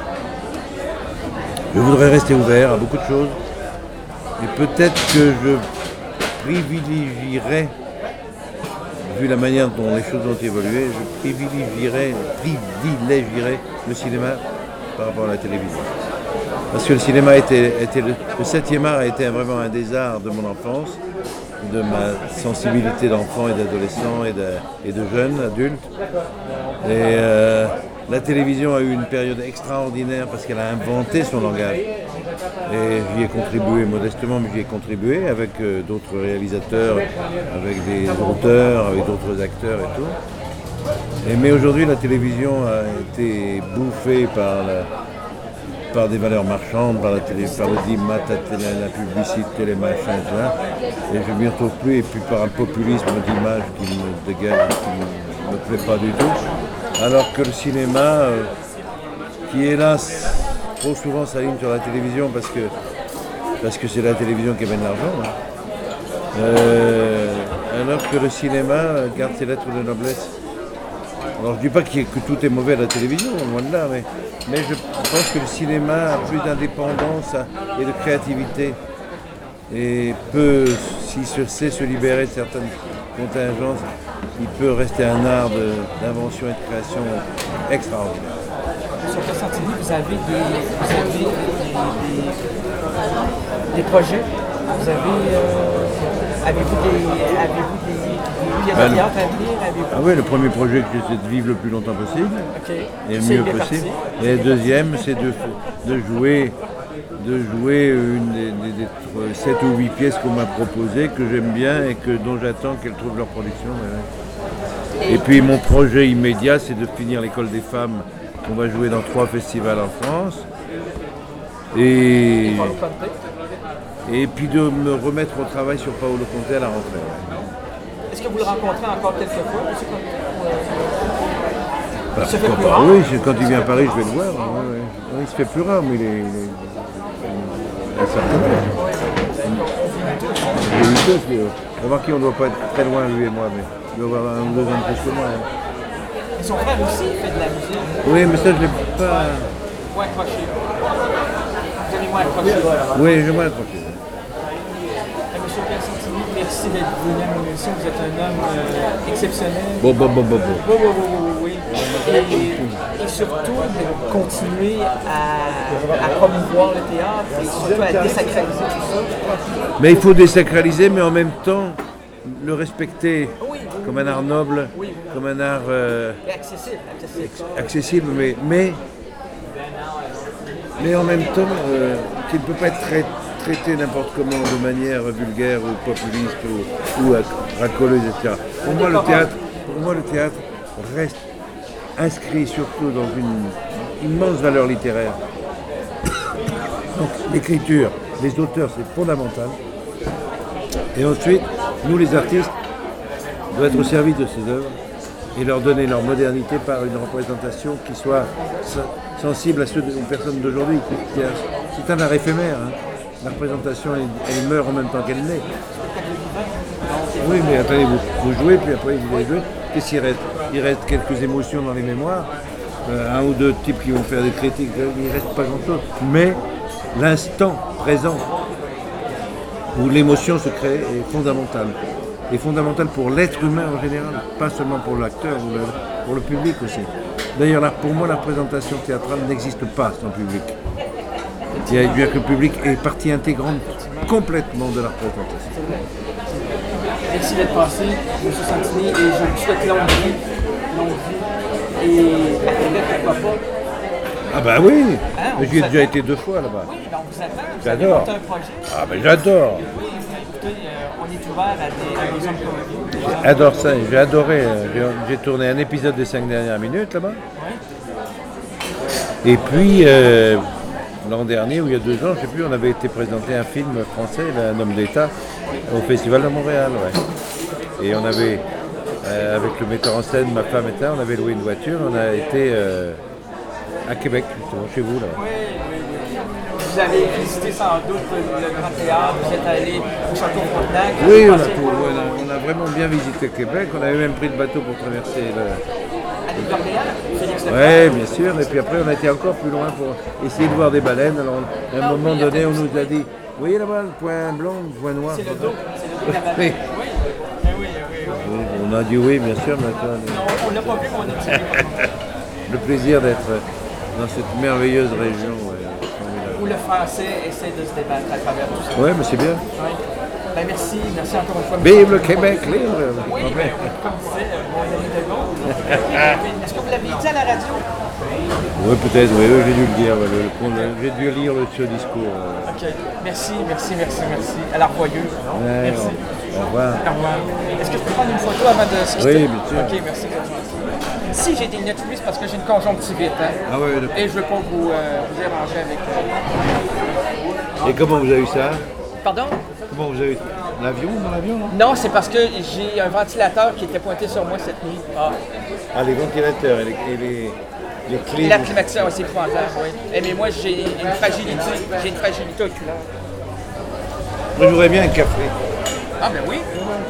Je voudrais rester ouvert à beaucoup de choses, et peut-être que je privilégierais, vu la manière dont les choses ont évolué, je privilégierais le cinéma par rapport à la télévision. Parce que le cinéma le 7e art a été vraiment un des arts de mon enfance, de ma sensibilité d'enfant et d'adolescent et de jeune adulte. Et la télévision a eu une période extraordinaire parce qu'elle a inventé son langage. Et j'y ai contribué modestement, mais j'y ai contribué avec d'autres réalisateurs, avec des auteurs, avec d'autres acteurs et tout. Mais aujourd'hui, la télévision a été bouffée par des valeurs marchandes, par le dimat, la publicité, les machins, etc. Et je ne m'y retrouve plus, et puis par un populisme d'image qui me dégage, qui ne me plaît pas du tout. Alors que le cinéma, qui hélas, trop souvent s'aligne sur la télévision parce que c'est la télévision qui amène l'argent, hein. Alors que le cinéma garde ses lettres de noblesse. Alors je ne dis pas que tout est mauvais à la télévision, loin de là, mais je pense que le cinéma a plus d'indépendance et de créativité et peut, s'il sait se libérer de certaines contingences, il peut rester un art d'invention et de création extraordinaire. Sur Costantini, vous avez des projets? Vous avez-vous des pièces de théâtre à venir? Ah oui, le premier projet, c'est de vivre le plus longtemps possible, et le mieux possible. Et le deuxième, c'est de jouer une des 7 ou 8 pièces qu'on m'a proposées, que j'aime bien et dont j'attends qu'elles trouvent leur production. Et puis mon projet immédiat, c'est de finir l'école des femmes, qu'on va jouer dans 3 festivals en France. Et puis de me remettre au travail sur Paolo Conte à la rentrée. Est-ce que vous le rencontrez encore quelques fois? Oui, quand il vient à Paris, je vais le voir. Ouais. Il se fait plus rare, mais il est un certain âge. Remarquez, on ne doit pas être très loin, lui et moi, mais il doit avoir 1 ou 2 ans de plus que moi. Et son frère aussi fait de la musique. Oui, mais ça, je ne l'ai pas... Moins accroché. Vous avez moins accroché. Oui, j'ai moins accroché. Monsieur Pierre Santini, merci d'être venu à l'émission. Vous êtes un homme exceptionnel. Bon. Oui. Et surtout de continuer à promouvoir le théâtre et surtout à désacraliser tout ça. Mais il faut désacraliser, mais en même temps le respecter comme un art noble, comme un art accessible, mais en même temps qui ne peut pas être traité n'importe comment de manière vulgaire ou populiste ou racoleuse, etc. Pour moi, le théâtre reste inscrit surtout dans une immense valeur littéraire. Donc l'écriture, les auteurs, c'est fondamental. Et ensuite, nous les artistes, doivent être au service de ces œuvres et leur donner leur modernité par une représentation qui soit sensible aux personnes d'aujourd'hui. C'est un art éphémère. Hein. La représentation, elle meurt en même temps qu'elle naît. Oui, mais attendez, vous jouez, puis après vous allez jouer. Qu'est-ce qu'il reste? Il reste quelques émotions dans les mémoires, 1 ou 2 types qui vont faire des critiques, il ne reste pas grand-chose. Mais l'instant présent, où l'émotion se crée, est fondamental. Et fondamental pour l'être humain en général, pas seulement pour l'acteur, pour le public aussi. D'ailleurs, pour moi, la représentation théâtrale n'existe pas sans public. Il y a que le public est partie intégrante complètement de la représentation. Merci d'être passé, M. Santini, et je vous souhaite longue vie. Et à Québec, pourquoi pas? Ah ben oui, Hein, on mais vous j'y ai déjà attend. été 2 fois là-bas. Oui, ben on vous attend. Vous J'adore. avez monté un projet. Ah ben j'adore. Oui, ben, écoutez, on est ouvert à des hommes comme vous. J'adore ça, j'ai adoré. J'ai tourné un épisode des 5 dernières minutes là-bas. Et puis, l'an dernier, ou il y a 2 ans, je ne sais plus, on avait été présenter un film français, Un homme d'État, au Festival de Montréal. Ouais. Et on avait, avec le metteur en scène, ma femme et on avait loué une voiture, on a été à Québec, justement, chez vous. Là. Oui. Vous avez visité sans doute le Grand Théâtre, vous êtes allé au Château Frontenac. Oui, Vous on a vraiment bien visité Québec, on avait même pris le bateau pour traverser le... à l'île d'Orléans, Félix Oui, Leclerc. bien sûr. Et puis après, on a été encore plus loin pour essayer de voir des baleines. Alors, à un moment donné, on nous a dit, vous voyez là-bas, le point blanc, le point noir. C'est le dos de la baleine. Oui. On a dit oui, bien sûr. Mais attends, On l'a pas vu, mais on a dit. le plaisir d'être dans cette merveilleuse région. Ouais, Où le français essaie de se débattre à travers tout ça. ouais, mais c'est bien. Oui. Ben merci encore une fois. Vive le Québec libre! Oui, ben, comme disait mon ami de gauche. Est-ce que vous l'aviez dit à la radio? Oui, peut-être, oui, j'ai dû le dire. J'ai dû lire ce discours. OK. Merci. À la revoyeuse. Ouais, Merci. Au revoir. Au revoir. Est-ce que je peux prendre une photo avant de se quitter? Oui, bien sûr. OK, merci. Si j'ai des lunettes, oui, c'est parce que j'ai une conjonctivite. Hein? Ah ouais, d'accord. Et je ne veux pas vous déranger avec... Et comment vous avez eu ça? Pardon? Comment vous avez eu l'avion dans l'avion, non? Non, c'est parce que j'ai un ventilateur qui était pointé sur moi cette nuit. Ah, les ventilateurs et les clés. Et la climatisation, c'est épouvantable, oui. Mais moi, j'ai une fragilité oculaire. Moi, je voudrais bien un café. Ah, ben oui.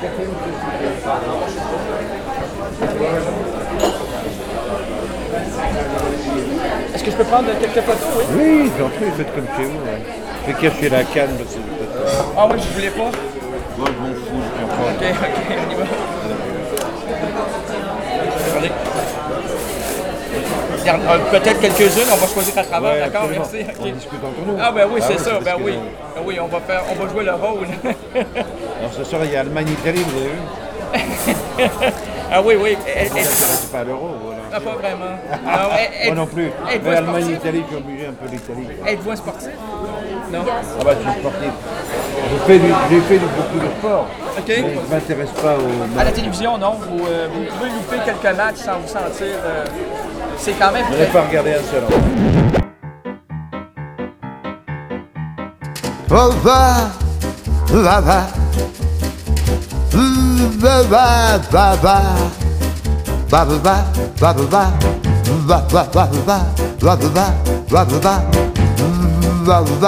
Est-ce que je peux prendre quelques photos, oui? Oui, j'en prie, faites comme chez vous. Ouais. Je vais cacher la canne parce que Ah oui, je voulais pas. moi, je m'en fous, je prends pas. Ok, on y va. Attendez. Peut-être quelques-unes, on va choisir à travers, Ouais, d'accord? absolument. Merci. ok. On discute entre nous. Ah ben oui, c'est ouais, ça, parce ben que- oui. Ben oui, on va jouer le rôle. Alors ce soir, il y a Allemagne-Italie, vous avez vu? Ah oui, oui. C'est pas l'euro, voilà. Ah, pas vraiment. Moi non plus. êtes-vous Mais un sportif? Allemagne-Italie, je suis obligé un peu l'Italie. Êtes-vous un sportif? Non. Ah bah, je suis sportif. J'ai fait beaucoup de sport. OK. Mais je ne m'intéresse pas au... À la télévision, non. Vous pouvez louper quelques matchs sans vous sentir... c'est quand même... Je n'ai pas regardé un seul. Oh, va, va, va. Va, va, va, va. Va, va, va, va, va, va. Va, va, va, va, va, va, va, va, va, va. Va, va,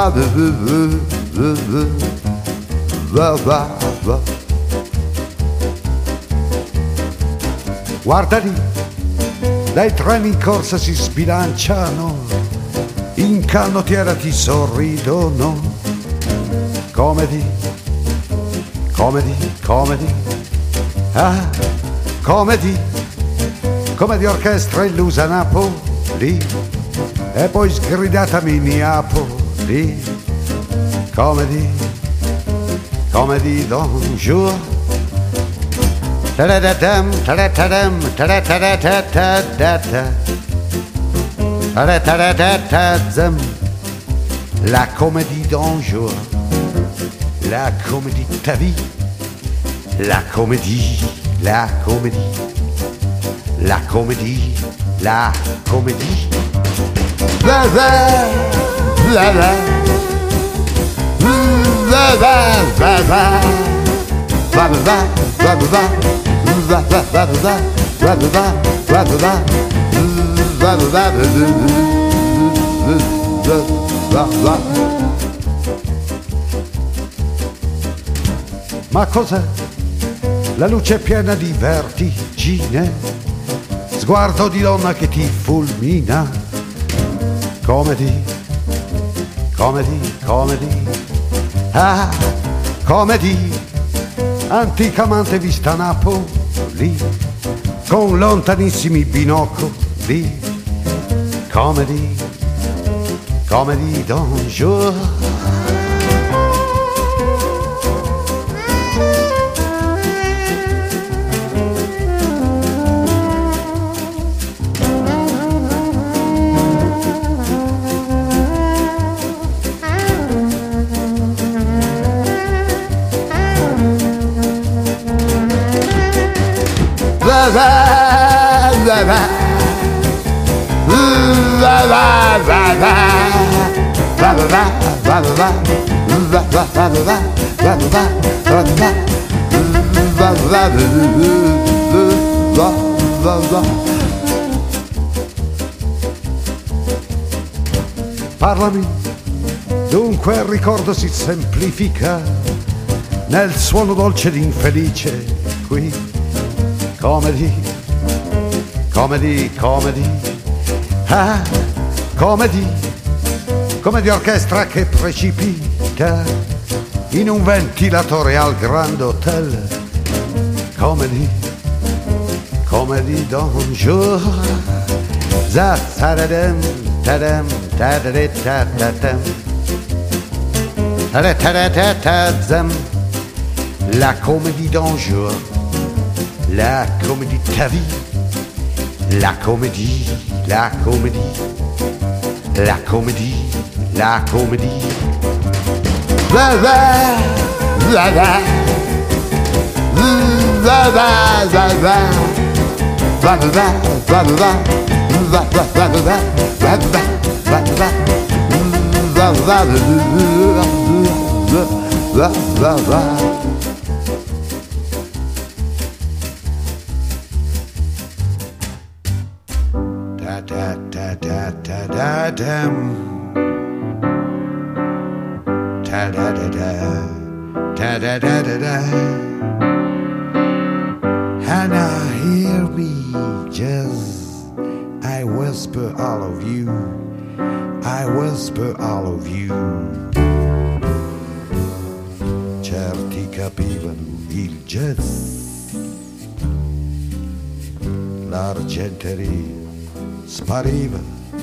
va, va, va. Guarda lì, dai treni in corsa si sbilanciano, in canottiera ti sorridono. Comedy, comedy, comedy, ah, comedy, comedy orchestra illusa Napoli, e poi sgridata Minneapoli. Comedy, comedy don't you? Ta-da-da-dam, ta-da-da-dam, ta-da-da-da-da-da-da. Ta-da-da-da-da-da-dam. La comédie d'un jour, la comédie de ta vie, la comédie, la comédie, la comédie, la comédie. Va, va, va, va. Va, va, va, va. Va, va, va, va, va, va. Va, va, va, va, va. Va, va, va, va, va, va. Va, va, va, va, va. Ma cos'è? La luce è piena di vertigine, sguardo di donna che ti fulmina. Comedy, comedy, comedy, ah, comedy, anticamente vista a Napoli, con lontanissimi binocoli. Comedy, comedy d'un jour. Parlami, dunque il ricordo si semplifica nel suono dolce ed infelice qui. Comedy, comedy, comedy, ah, comedy, come di orchestra che precipita in un ventilatore al Grand Hotel. Comedy, comedy d'un jour, za tadadam, tadam, tadadam, tadam, la comédie d'un jour, la comédie de ta vie, la comédie, la comédie, la comédie, la comédie. Va va, va va, va va, va va, va va, va va, va va, va va, va va, va va, va va, va. Da da da da da da dam. Da da da da da da da da da. And I hear me just I whisper all of you. I whisper all of you. Certi capivano il jazz, l'argenteria spariva,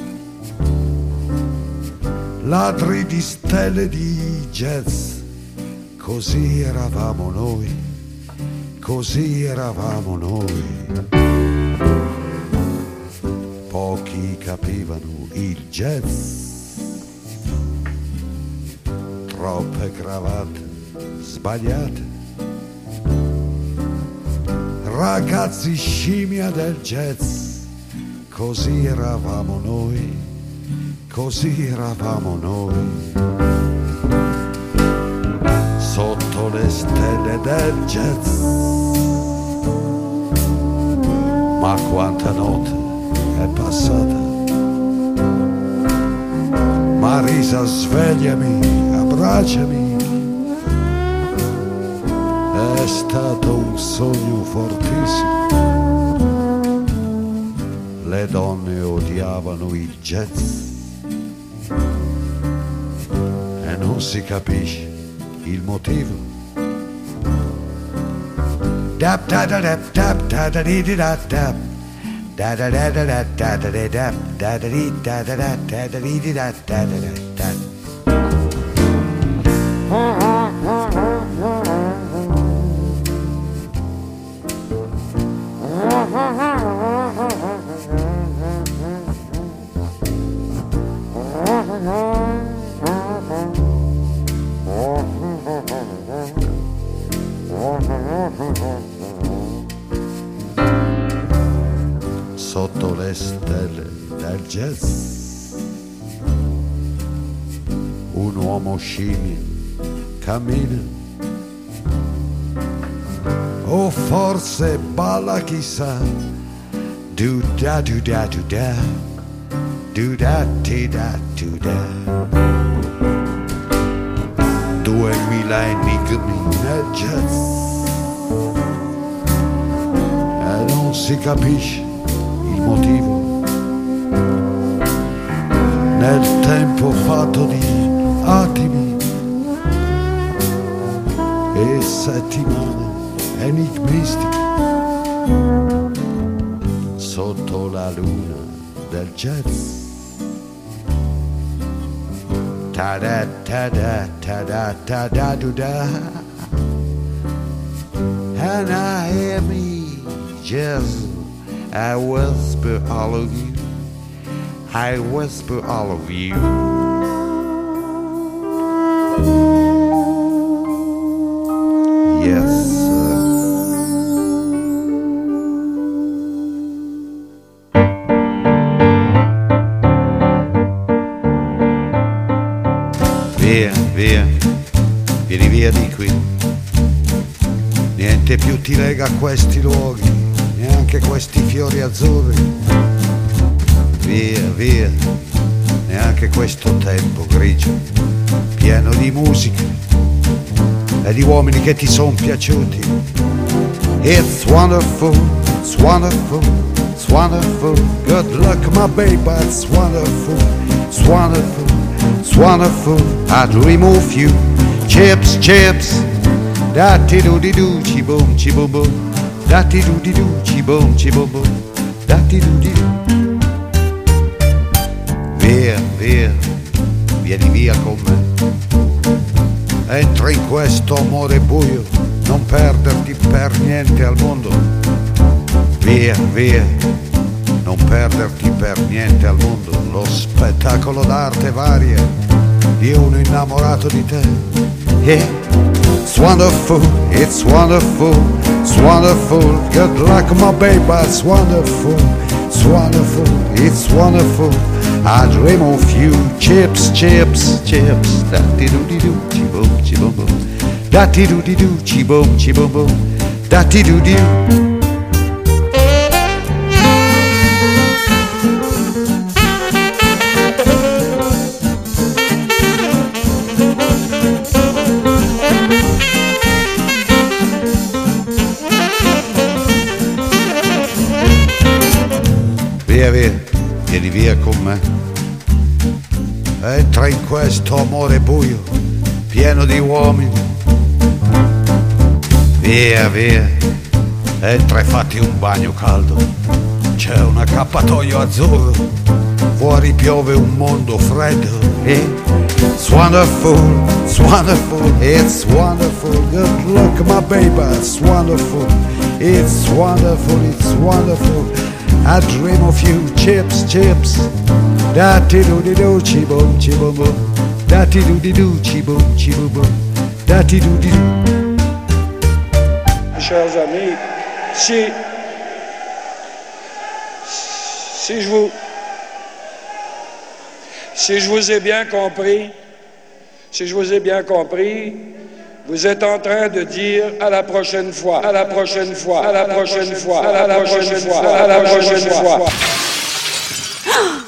ladri di stelle di jazz, così eravamo noi, così eravamo noi. Pochi capivano il jazz, troppe cravatte sbagliate, ragazzi scimmia del jazz, così eravamo noi, così eravamo noi. Sotto le stelle del jazz, ma quanta notte è passata. Marisa, svegliami, abbracciami, è stato un sogno fortissimo. Le donne odiavano il jazz e non si capisce il motivo. Dap da da dap dap da da di di da dap da da da da da da da da dap da da di da da da da da di di da da da da. Sotto le stelle del jazz, un uomo scimmia cammina, o forse balla, chissà, do da do da do da, do da ti da do da. 2000 enigmi nel jazz e non si capisce il motivo. Nel tempo fatto di attimi e settimane enigmistiche, sotto la luna del jazz. Ta da ta da ta da ta da do da. And I hear me jazz, I whisper all of you, I whisper all of you. Yes, sir. vieni via di qui. Niente più ti lega a questi luoghi, neanche questi fiori azzurri. Via, via, neanche questo tempo grigio, pieno di musica e di uomini che ti son piaciuti. It's wonderful, it's wonderful, it's wonderful. Good luck my baby, it's wonderful, it's wonderful, it's wonderful. I'd remove you, chips, chips. Datti do di do, ci boom, boom. Datti do di do, ci boom, boom. Datti do di do. Via, via, vieni via con me. Entra in questo amore buio, non perderti per niente al mondo. Via, via, non perderti per niente al mondo. Lo spettacolo d'arte varia di uno innamorato di te. Yeah. It's wonderful, it's wonderful, it's wonderful. Good luck my baby, it's wonderful, it's wonderful, it's wonderful. I dream of you, chips, chips, chips. Da-ti-do-di-do, chi-boom, boom. Da-ti-do-di-do, chi-boom, boom. Da-ti-do-di-do. Via, via, vieni via con me. Entra in questo amore buio, pieno di uomini. Via, via, entra e fatti un bagno caldo. C'è un accappatoio azzurro, fuori piove un mondo freddo. It's wonderful, it's wonderful, it's wonderful. Good luck my baby, it's wonderful, it's wonderful, it's wonderful. I dream of you, chips, chips. Da-ti-do-di-do, chi-boom, boom. Da-ti-do-di-do, chi-boom, boom. Da-ti-do-di-do. Chers amis, si je vous ai bien compris, vous êtes en train de dire à la prochaine fois, à la prochaine fois, à la prochaine fois, à la prochaine fois, à la prochaine fois.